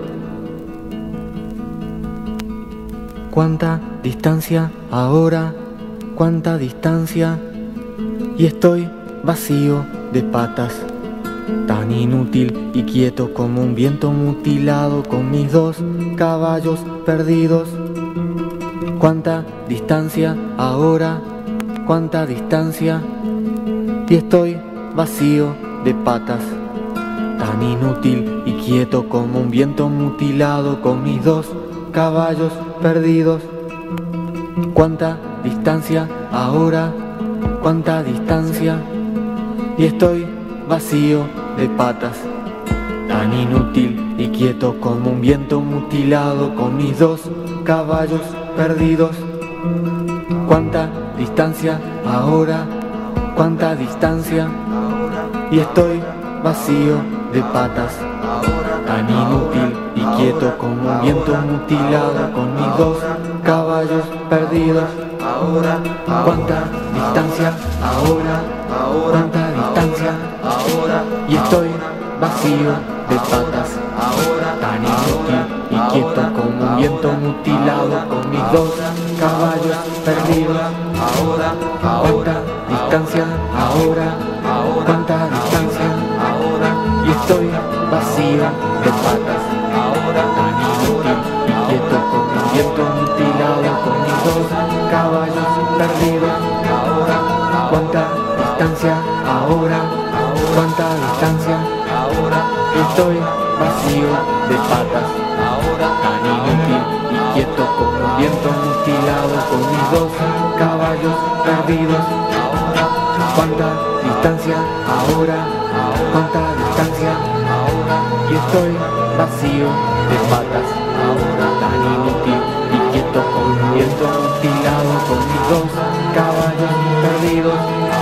Cuánta distancia ahora, cuánta distancia, y estoy vacío de patas, tan inútil y quieto como un viento mutilado con mis dos caballos perdidos. Cuánta distancia ahora, cuánta distancia, y estoy vacío de patas, tan inútil y quieto como un viento mutilado con mis dos caballos perdidos. Cuánta distancia ahora, cuánta distancia, y estoy vacío de patas, tan inútil y quieto como un viento mutilado, con mis 2 caballos perdidos. Cuánta distancia ahora, cuánta distancia, y estoy vacío de patas, tan inútil y quieto como un viento mutilado, con mis 2 caballos perdidos. Cuánta distancia ahora, cuánta distancia, y estoy vacío de patas, tan inútil y quieto como un viento mutilado, con mis 2 caballos perdidos. Cuánta distancia ahora, cuánta distancia, y estoy vacío de patas, tan inútil y quieto como un viento mutilado, con mis 2 caballos perdidos. Cuánta distancia ahora, cuánta distancia, y estoy vacío de patas, tan inútil y quieto como un viento mutilado, con mis 2 caballos perdidos. Cuánta distancia ahora, cuánta distancia, y estoy vacío de patas, tan inútil y quieto como un viento mutilado, con mis 2 caballos perdidos.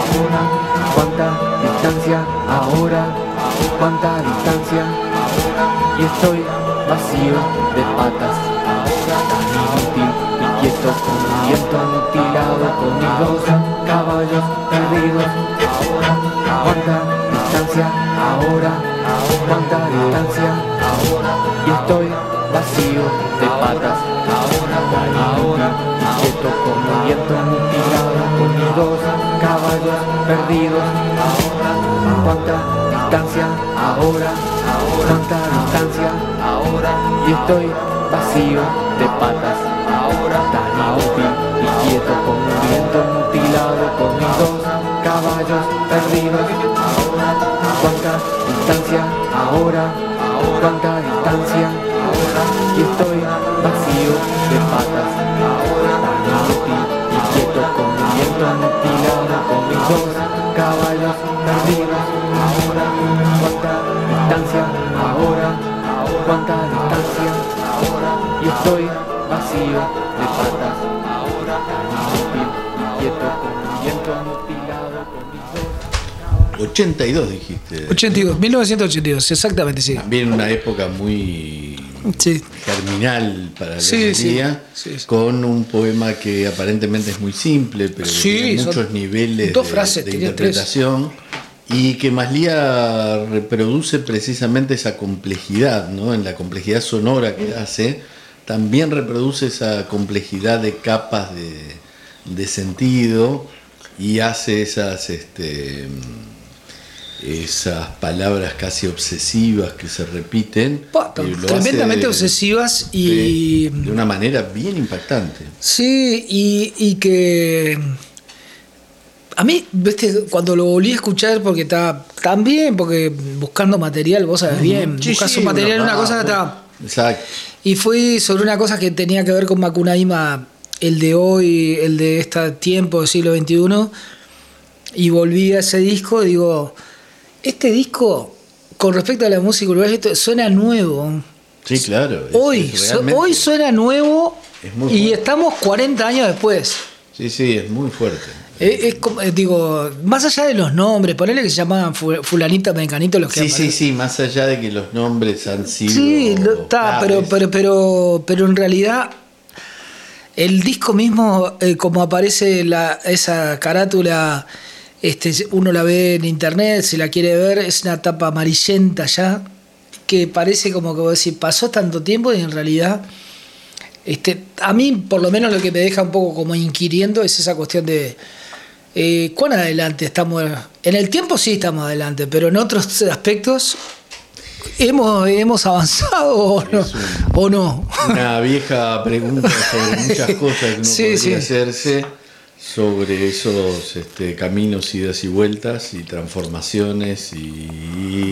Cuánta distancia ahora, cuánta distancia, y estoy vacío de patas, tan inútil y quieto como un viento mutilado, con mis 2 caballos perdidos. Cuánta distancia ahora, cuánta distancia, y estoy vacío de patas, tan inútil y quieto como un viento mutilado, con mis 2 caballos perdidos. Cuánta distancia ahora, cuánta distancia, y estoy vacío de patas, tan inútil y quieto como un viento mutilado, con mis 2 caballos perdidos. Cuánta distancia ahora, cuánta distancia, y estoy vacío de patas, tan inútil y quieto como un viento mutilado, con mis 2 caballos perdidos. Cuánta distancia ahora, cuánta distancia, y estoy vacío de patas, tan inútil y quieto como un viento mutilado, con mis 2. 82 dijiste. 82, 1982, exactamente, sí. También una época muy Sí. germinal para la Sí, alegría, sí. con un poema que aparentemente es muy simple, pero que Sí, tiene muchos son niveles 2 frases, de tenía 3. interpretación, y que Maslía reproduce precisamente esa complejidad, ¿no? En la complejidad sonora que hace, también reproduce esa complejidad de capas de sentido, y hace esas palabras casi obsesivas que se repiten. Lo Tremendamente hace obsesivas y... de una manera bien impactante. Sí, y que... A mí, ¿viste? Cuando lo volví a escuchar, porque está también, porque buscando material, vos sabés bien, Sí, buscas sí, un material, una cosa bueno. está... Exacto. Y fui sobre una cosa que tenía que ver con Macunaíma, el de hoy, el de este tiempo del siglo XXI, y volví a ese disco, digo, este disco, con respecto a la música uruguaya, esto suena nuevo. Sí, claro. Hoy suena nuevo, es muy y fuerte. estamos 40 años después. Sí, es muy fuerte. Es como, digo, más allá de los nombres, ponele que se llamaban fulanita, menganito, los que Sí, más allá de que los nombres han sido... Sí, está, pero en realidad el disco mismo, como aparece esa carátula, uno la ve en internet, si la quiere ver, es una tapa amarillenta ya, que parece como que vos decís, pasó tanto tiempo, y en realidad a mí por lo menos lo que me deja un poco como inquiriendo es esa cuestión de ¿cuán adelante estamos? En el tiempo sí estamos adelante, pero en otros aspectos ¿hemos avanzado o no? Una vieja pregunta sobre muchas cosas que uno podría hacerse sobre esos caminos, idas y vueltas y transformaciones y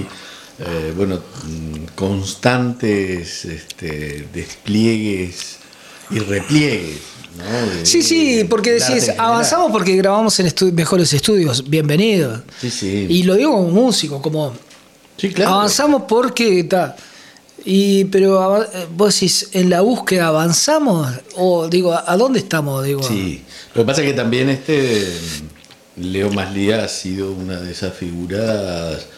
constantes despliegues y repliegues, ¿no? Porque decís, avanzamos porque grabamos en mejores estudios, bienvenido. Sí. Y lo digo como músico, como Sí, claro. Avanzamos porque está. Pero vos decís, ¿en la búsqueda avanzamos? O digo, ¿a dónde estamos? Digo, Sí, lo que pasa es que también Leo Maslía ha sido una de esas figuras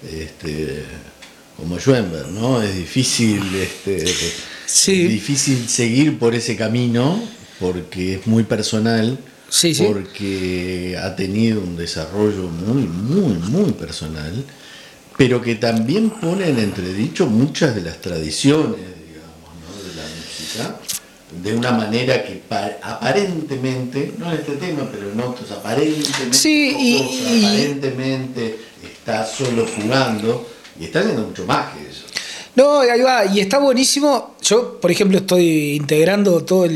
como Schoenberg, ¿no? Es difícil, Sí. difícil seguir por ese camino porque es muy personal, Sí, sí. porque ha tenido un desarrollo muy, muy, muy personal, pero que también pone en entredicho muchas de las tradiciones, digamos, ¿no? de la música, de una manera que aparentemente, no en este tema, pero en otros, aparentemente, Sí, aparentemente está solo jugando y está haciendo mucho más que eso. No, ahí va, y está buenísimo. Yo, por ejemplo, estoy integrando todo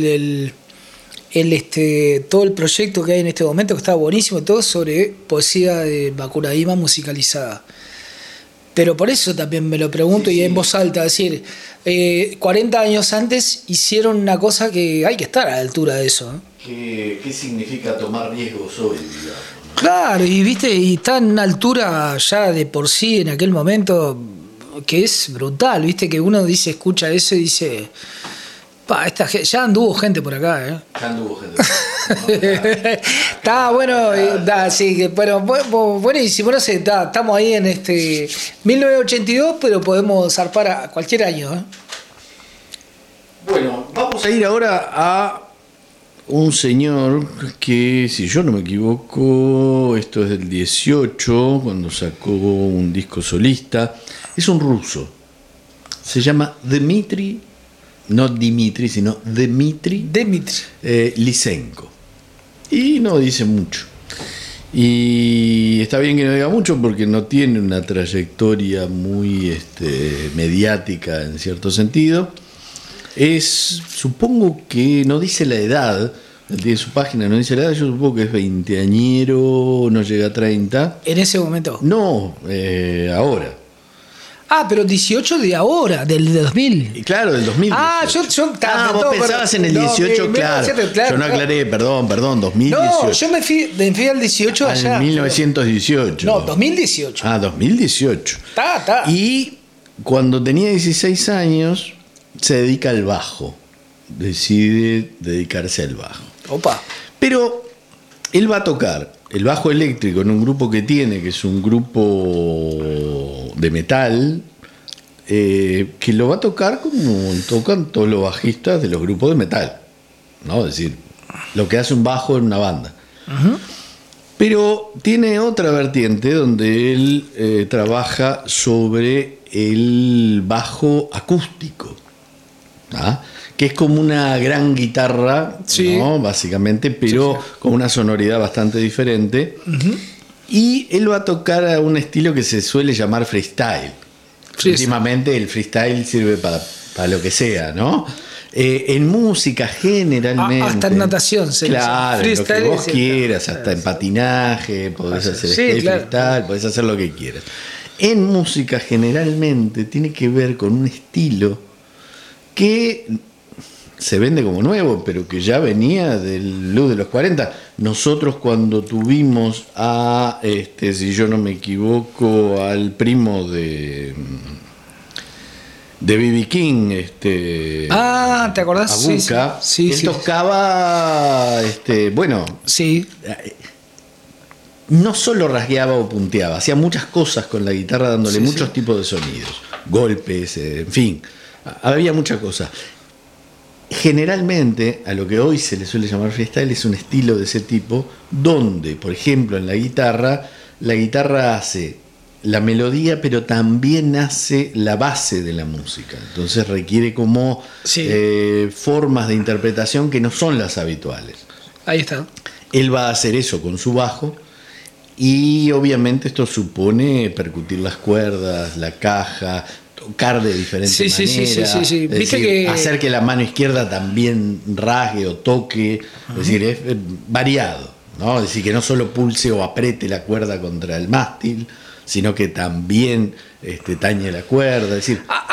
todo el proyecto que hay en este momento, que está buenísimo, todo sobre poesía de Bakurahima musicalizada. Pero por eso también me lo pregunto, y en voz alta, decir, 40 años antes hicieron una cosa que hay que estar a la altura de eso, ¿eh? ¿Qué significa tomar riesgos hoy, digamos? ¿No? Claro, y viste, y está en una altura ya de por sí en aquel momento que es brutal, viste, que uno dice, escucha eso y dice, ya anduvo gente por acá, ¿eh? Ya anduvo gente. ¿No? Está bueno, sí, bueno, buenísimo, no sé, estamos ahí en 1982, pero podemos zarpar a cualquier año, ¿eh? Bueno, vamos a ir ahora a un señor que, si yo no me equivoco, esto es del 18, cuando sacó un disco solista, es un ruso, se llama Dmitri, no Dimitri, sino Dmitri Lysenko, y no dice mucho, y está bien que no diga mucho porque no tiene una trayectoria muy mediática en cierto sentido. Supongo que no dice la edad, de su página no dice la edad, yo supongo que es veinteañero, no llega a 30. ¿En ese momento? No, ahora. Ah, pero 18 de ahora, del 2000. Y claro, del 2000. Ah, yo vos pensabas en el 18, claro. Yo no aclaré, perdón, 2018. No, yo me fui al 18 allá. En 1918. No, 2018. Ah, 2018. Está. Y cuando tenía 16 años, se dedica al bajo. Decide dedicarse al bajo. Opa. Pero él va a tocar el bajo eléctrico en un grupo que tiene, que es un grupo de metal, que lo va a tocar como tocan todos los bajistas de los grupos de metal, ¿no? Es decir, lo que hace un bajo en una banda. Uh-huh. Pero tiene otra vertiente donde él trabaja sobre el bajo acústico, ¿ah? Que es como una gran guitarra, sí, ¿no? Básicamente, pero sí, con una sonoridad bastante diferente. Uh-huh. Y él va a tocar a un estilo que se suele llamar freestyle. Sí, últimamente el freestyle sirve para lo que sea, ¿no? En música generalmente. Hasta en natación, sí. Claro, lo que vos quieras, hasta en patinaje, podés hacer skate, claro, freestyle, podés hacer lo que quieras. En música generalmente tiene que ver con un estilo que se vende como nuevo, pero que ya venía del blues de los 40. Nosotros cuando tuvimos a, si yo no me equivoco, al primo de B.B. King, ¿te acordás? Abuca, sí, él tocaba, bueno, sí, no solo rasgueaba o punteaba, hacía muchas cosas con la guitarra, dándole muchos tipos de sonidos, golpes, en fin, había muchas cosas. Generalmente, a lo que hoy se le suele llamar freestyle es un estilo de ese tipo, donde, por ejemplo, en la guitarra hace la melodía, pero también hace la base de la música. Entonces requiere como formas de interpretación que no son las habituales. Ahí está. Él va a hacer eso con su bajo, y obviamente esto supone percutir las cuerdas, la caja, tocar de diferentes maneras, sí. Es decir, hacer que la mano izquierda también rasgue o toque, es decir, es variado, ¿no? Es decir, que no solo pulse o apriete la cuerda contra el mástil, sino que también tañe la cuerda, es decir...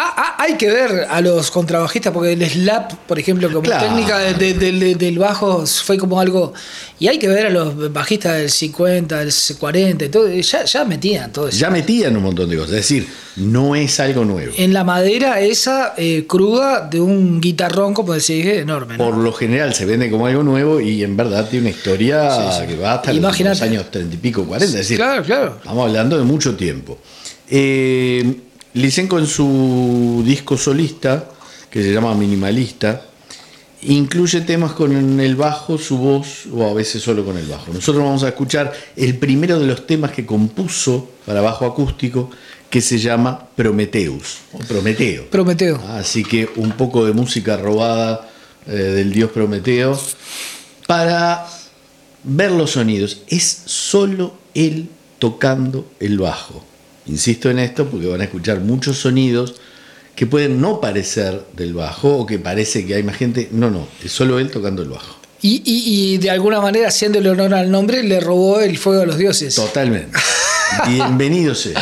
Hay que ver a los contrabajistas, porque el slap, por ejemplo, como Claro. técnica del bajo fue como algo. Y hay que ver a los bajistas del 50, del 40, y todo, ya metían todo eso. Ya metían un montón de cosas. Es decir, no es algo nuevo. En la madera esa cruda de un guitarrón, como decís, enorme, ¿no? Por lo general se vende como algo nuevo y en verdad tiene una historia que va hasta los Imagínate. años 30 y pico, 40. Es decir, Claro. estamos hablando de mucho tiempo. Lysenko en su disco solista, que se llama Minimalista, incluye temas con el bajo, su voz, o a veces solo con el bajo. Nosotros vamos a escuchar el primero de los temas que compuso para bajo acústico, que se llama Prometheus, o Prometeo. Prometeo. Así que un poco de música robada del dios Prometeo para ver los sonidos. Es solo él tocando el bajo. Insisto en esto porque van a escuchar muchos sonidos que pueden no parecer del bajo o que parece que hay más gente. No, es solo él tocando el bajo. Y de alguna manera, haciéndole honor al nombre, le robó el fuego a los dioses. Totalmente. Bienvenido sea.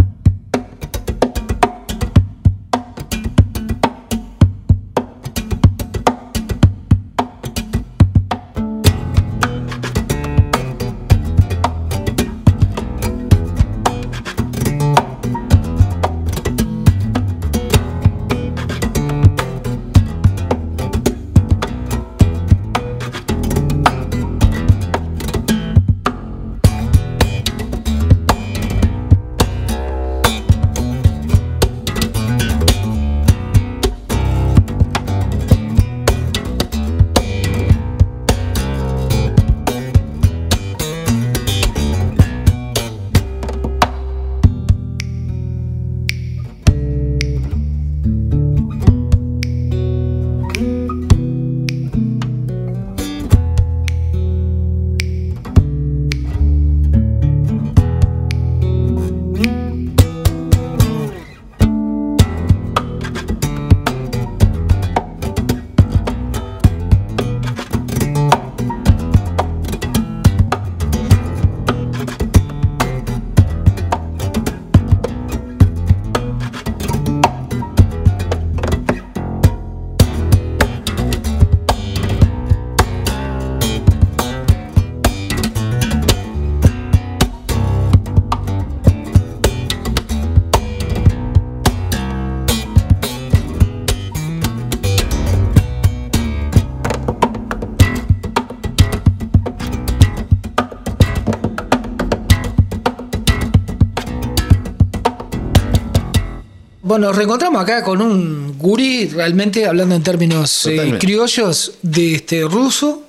Bueno, nos reencontramos acá con un gurí, realmente hablando en términos criollos, de ruso,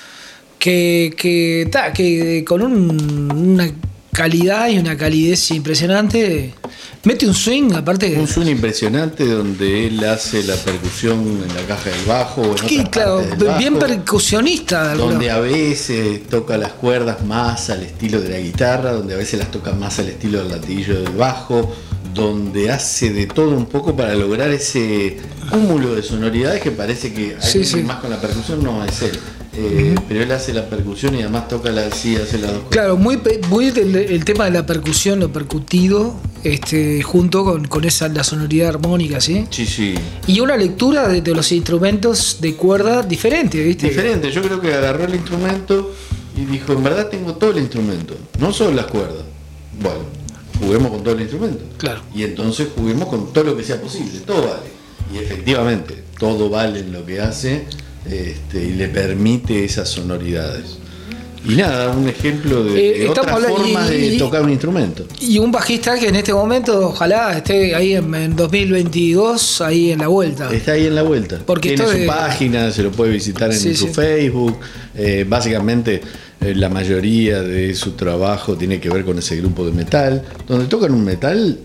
que con una calidad y una calidez impresionante. Mete un swing, aparte. Un swing impresionante donde él hace la percusión en la caja del bajo. O en claro, del bien bajo, percusionista. Donde a veces toca las cuerdas más al estilo de la guitarra, donde a veces las toca más al estilo del latiguillo del bajo, donde hace de todo un poco para lograr ese cúmulo de sonoridades que parece que alguien más con la percusión no es él. Pero él hace la percusión y además toca hace las dos cosas. Claro, muy el tema de la percusión, lo percutido, junto con la sonoridad armónica, ¿sí? Sí. Y una lectura de los instrumentos de cuerda diferente, ¿viste? Diferente, yo creo que agarró el instrumento y dijo, en verdad tengo todo el instrumento, no solo las cuerdas. Bueno, juguemos con todo el instrumento. Claro. Y entonces juguemos con todo lo que sea posible, todo vale. Y efectivamente, todo vale en lo que hace. Y le permite esas sonoridades. Y nada, un ejemplo de otras formas de tocar un instrumento. Y un bajista que en este momento ojalá esté ahí en 2022, ahí en la vuelta. Está ahí en la vuelta. Porque tiene su página, se lo puede visitar en su Facebook. Básicamente la mayoría de su trabajo tiene que ver con ese grupo de metal, donde tocan un metal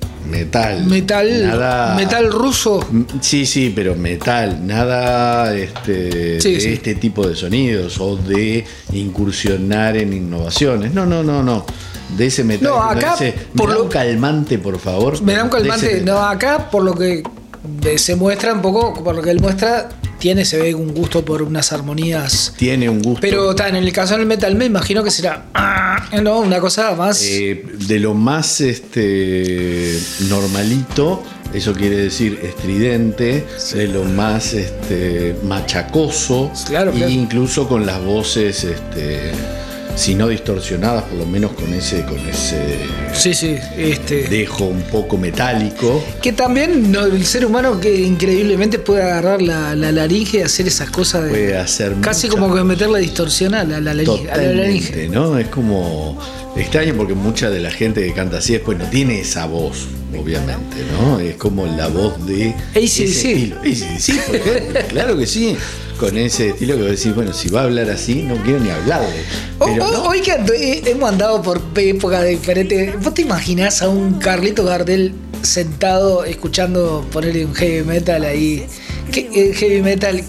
ruso. Sí, pero metal, nada este tipo de sonidos o de incursionar en innovaciones. No. De ese metal. No, acá me da un calmante, por favor. Me da un calmante. No, acá por lo que se muestra un poco, por lo que él muestra, se ve un gusto por unas armonías. Tiene un gusto. Pero en el caso del metal me imagino que será una cosa más. De lo más normalito Eso quiere decir estridente, de lo más machacoso, Claro. incluso con las voces, si no distorsionadas, por lo menos con ese Sí, dejo un poco metálico. que también el ser humano que increíblemente puede agarrar la laringe y hacer esas cosas de, Puede hacer casi muchas como que meterle distorsión a la laringe. Totalmente, ¿no? Es como extraño porque mucha de la gente que canta así después no tiene esa voz, obviamente, ¿no? Es como la voz de ese estilo. Sí, por ejemplo, claro que sí. Con ese estilo que vos decís, bueno, si va a hablar así, no quiero ni hablarle. Pero no. Hoy que hemos andado por épocas diferentes, ¿vos te imaginás a un Carlito Gardel sentado escuchando ponerle un heavy metal ahí? Heavy metal,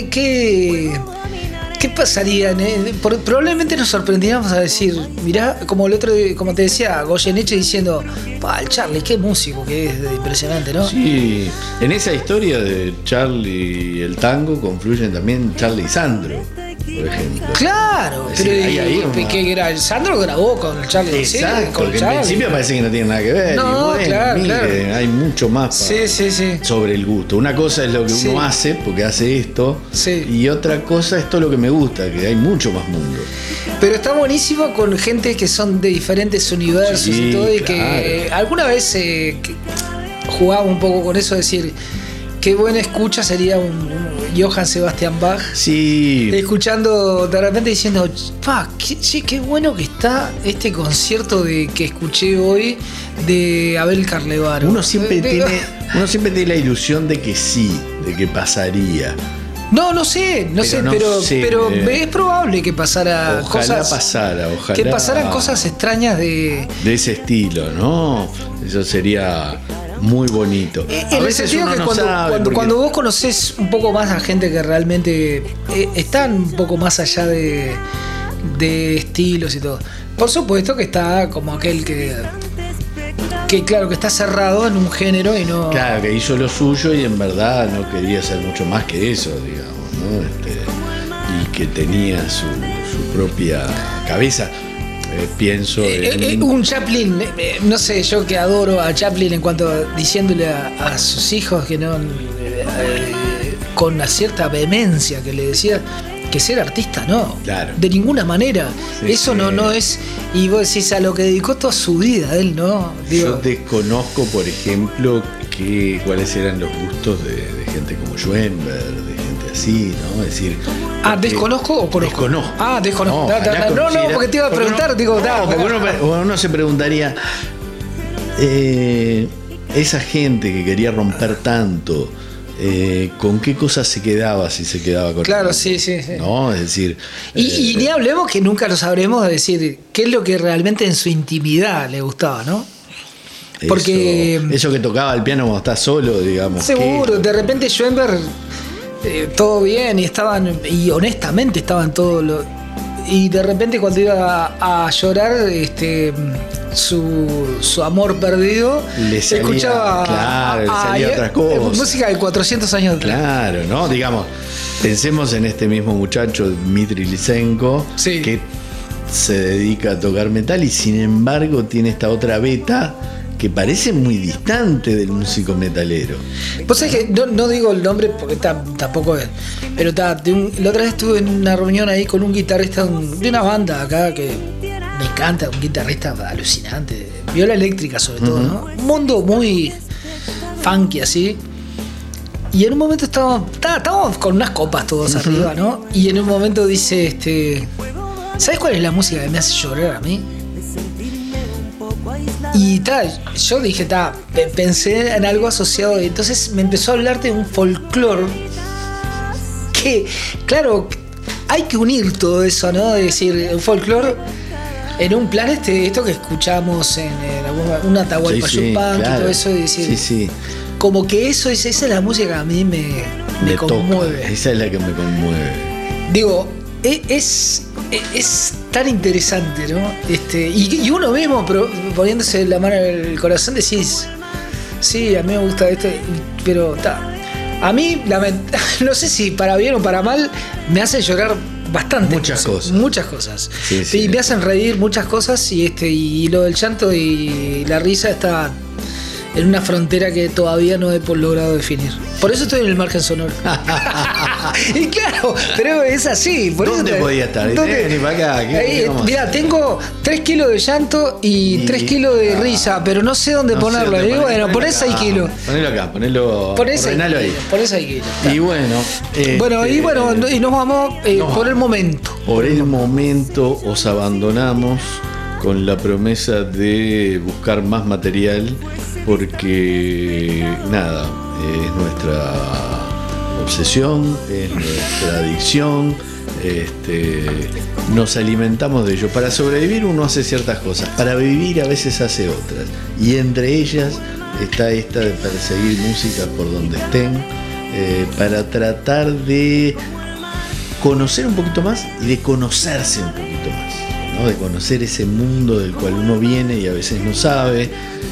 ¿qué pasaría? Probablemente nos sorprendiéramos a decir, mirá, como el otro, como te decía, Goyeneche diciendo, el Charlie, qué músico que es, impresionante, ¿no? Sí, en esa historia de Charlie y el tango confluyen también Charlie y Sandro, por ejemplo. Claro, Es decir, pero que Sandro grabó con el Charlie. Exacto, con que en Charlie. principio parece que no tiene nada que ver. No, y bueno, claro, mire, claro. hay mucho más Sí. sobre el gusto. Una cosa es lo que Sí. uno hace, porque hace esto, Sí. y otra cosa es todo lo que me gusta, que hay mucho más mundo. Pero está buenísimo con gente que son de diferentes universos Sí, y todo, y claro. que alguna vez que jugaba un poco con eso, decir, qué buena escucha sería un Johann Sebastian Bach. Sí, Escuchando de repente diciendo, qué bueno que está este concierto que escuché hoy de Abel Carlevaro. uno siempre tiene la ilusión de que sí, de que pasaría. No sé, pero es probable que pasara Ojalá cosas. pasara, ojalá. Que pasaran cosas extrañas de ese estilo, ¿no? Eso sería muy bonito. A En el veces sentido uno que no sabe, porque- cuando vos conocés un poco más a gente que realmente están un poco más allá de estilos y todo. Por supuesto que está como aquel que claro, que está cerrado en un género y no. Claro, que hizo lo suyo y en verdad no quería hacer mucho más que eso, digamos, ¿no? Y que tenía su propia cabeza. Pienso en un Chaplin, no sé, yo que adoro a Chaplin en cuanto diciéndole a sus hijos que no, con una cierta vehemencia que le decía que ser artista no, Claro. de ninguna manera. Sí, Eso sí. no es, y vos decís a lo que dedicó toda su vida él, ¿no? Yo desconozco, por ejemplo, cuáles eran los gustos de gente como Schoenberg, de gente así, ¿no? Es decir. ¿desconozco o conozco? Desconozco. Desconozco. Ojalá No, conociera- porque te iba a preguntar, porque digo, porque uno se preguntaría, esa gente que quería romper tanto, ¿con qué cosas se quedaba si se quedaba con Claro, el sí. ¿no? Es decir. Y ni hablemos que nunca lo sabremos de decir qué es lo que realmente en su intimidad le gustaba, ¿no? Porque Eso que tocaba el piano cuando está solo, digamos. seguro, ¿qué? de repente Schoenberg, todo bien, y honestamente estaban todos los. Y de repente cuando iba a llorar, su amor perdido, Le salía, escuchaba claro, le salía otras cosas. música de 400 años atrás. Claro, ¿no? Digamos, pensemos en este mismo muchacho, Dmitri Lysenko, Sí. que se dedica a tocar metal y sin embargo tiene esta otra beta que parece muy distante del músico metalero. Vos sabés que no digo el nombre porque tampoco es. Pero la otra vez estuve en una reunión ahí con un guitarrista de una banda acá que me encanta, un guitarrista alucinante, viola eléctrica sobre todo, ¿no? Un mundo muy funky así. Y en un momento estábamos con unas copas todos arriba, ¿no? Y en un momento dice, ¿sabes cuál es la música que me hace llorar a mí? Y yo dije, pensé en algo asociado, y entonces me empezó a hablar de un folclore que, claro, hay que unir todo eso, ¿no? Es decir, un folclore en un plan esto que escuchamos en un Atahualpa Yupanqui, claro. y todo eso, y decir, Sí. como que esa es la música que a mí me conmueve. Toca. Esa es la que me conmueve. Digo, es tan interesante, ¿no? Y uno mismo poniéndose la mano en el corazón decís, sí, a mí me gusta esto, pero a mí, no sé si para bien o para mal, me hace llorar bastante. Muchas cosas. Sí. Y me hacen reír muchas cosas, y lo del llanto y la risa en una frontera que todavía no he logrado definir. Por eso estoy en el margen sonoro. Y claro, pero es así. Por ¿Dónde eso podía estar? Ni para acá. Mira, tengo 3 kilos de llanto y 3 kilos de risa, pero no sé dónde ponerlo. Sé dónde bueno, ponés 6 kilos. Ponelo acá, ordenalo ahí. Ponés 6 kilos. Y bueno. Y nos vamos por el momento. Por el momento os abandonamos con la promesa de buscar más material, porque nada, es nuestra obsesión, es nuestra adicción, nos alimentamos de ello. Para sobrevivir uno hace ciertas cosas, para vivir a veces hace otras, y entre ellas está esta de perseguir música por donde estén, para tratar de conocer un poquito más y de conocerse un poquito más, ¿no? De conocer ese mundo del cual uno viene y a veces no sabe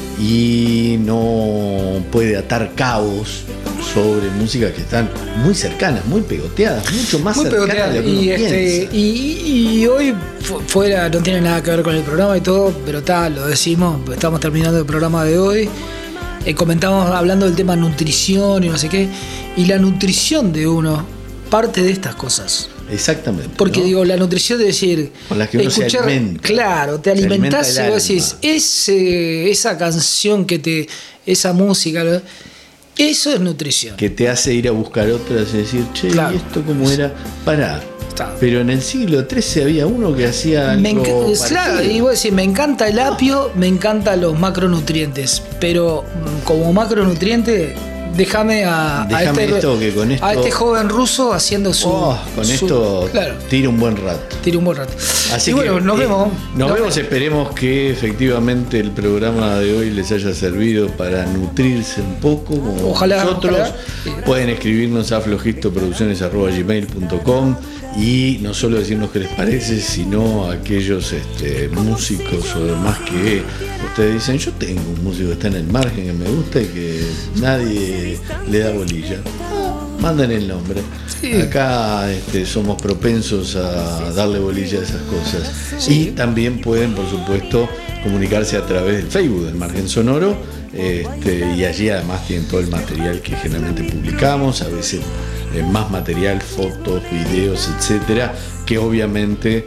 y no puede atar cabos sobre músicas que están muy cercanas, muy pegoteadas, mucho más muy cercanas de lo que uno piensa. Y hoy fuera, no tiene nada que ver con el programa y todo, pero lo decimos, estamos terminando el programa de hoy. Comentamos hablando del tema nutrición y no sé qué, y la nutrición de uno parte de estas cosas. Exactamente. Porque ¿no? Digo, la nutrición de decir, con las que uno se alimenta. Claro, te alimentás y vos decís, esa canción esa música, eso es nutrición. Que te hace ir a buscar otras y decir, che, ¿y esto cómo era? Pará. Pero en el siglo XIII había uno que hacía algo claro, y vos decís, me encanta el apio, me encantan los macronutrientes, pero como macronutriente, déjame a este joven ruso haciendo esto tira un buen rato. Así que nos vemos. Nos vemos, esperemos que efectivamente el programa de hoy les haya servido para nutrirse un poco, como nosotros. Ojalá. Pueden escribirnos a flojistoproducciones@gmail.com y no solo decirnos qué les parece, sino a aquellos músicos o demás que ustedes dicen, yo tengo un músico que está en el margen que me gusta y que nadie le da bolilla. Manden el nombre. Sí. Acá somos propensos a darle bolilla a esas cosas. Sí. Y también pueden, por supuesto, comunicarse a través del Facebook del Margen Sonoro. Y allí además tienen todo el material que generalmente publicamos, a veces más material, fotos, videos, etcétera, que obviamente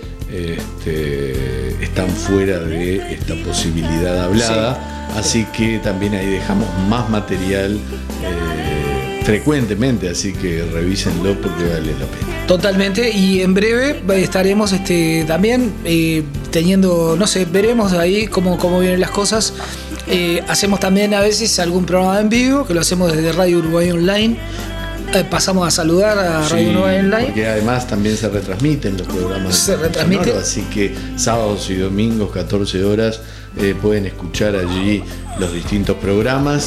están fuera de esta posibilidad hablada. Sí. Así que también ahí dejamos más material frecuentemente, así que revísenlo porque vale la pena. Totalmente, y en breve estaremos también teniendo, no sé, veremos ahí cómo vienen las cosas. Hacemos también a veces algún programa en vivo, que lo hacemos desde Radio Uruguay Online. Pasamos a saludar a Radio Uruguay Online. Porque además también se retransmiten los programas. Se retransmiten. Sonoro, así que sábados y domingos, 14 horas, pueden escuchar allí los distintos programas.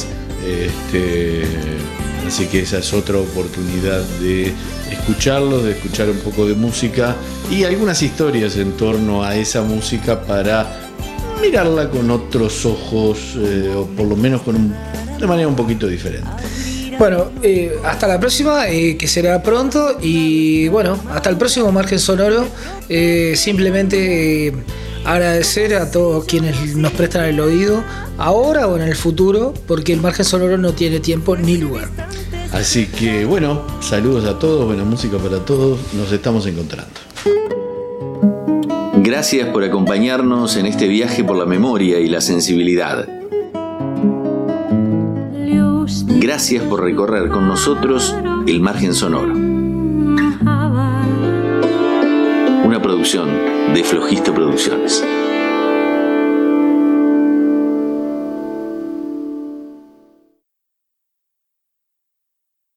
Así que esa es otra oportunidad de escucharlos, de escuchar un poco de música y algunas historias en torno a esa música para mirarla con otros ojos, o por lo menos de manera un poquito diferente. Bueno, hasta la próxima, que será pronto, y bueno, hasta el próximo Margen Sonoro. Simplemente agradecer a todos quienes nos prestan el oído, ahora o en el futuro, porque el Margen Sonoro no tiene tiempo ni lugar. Así que bueno, saludos a todos, buena música para todos, nos estamos encontrando. Gracias por acompañarnos en este viaje por la memoria y la sensibilidad. Gracias por recorrer con nosotros el Margen Sonoro. Una producción de Flojisto Producciones.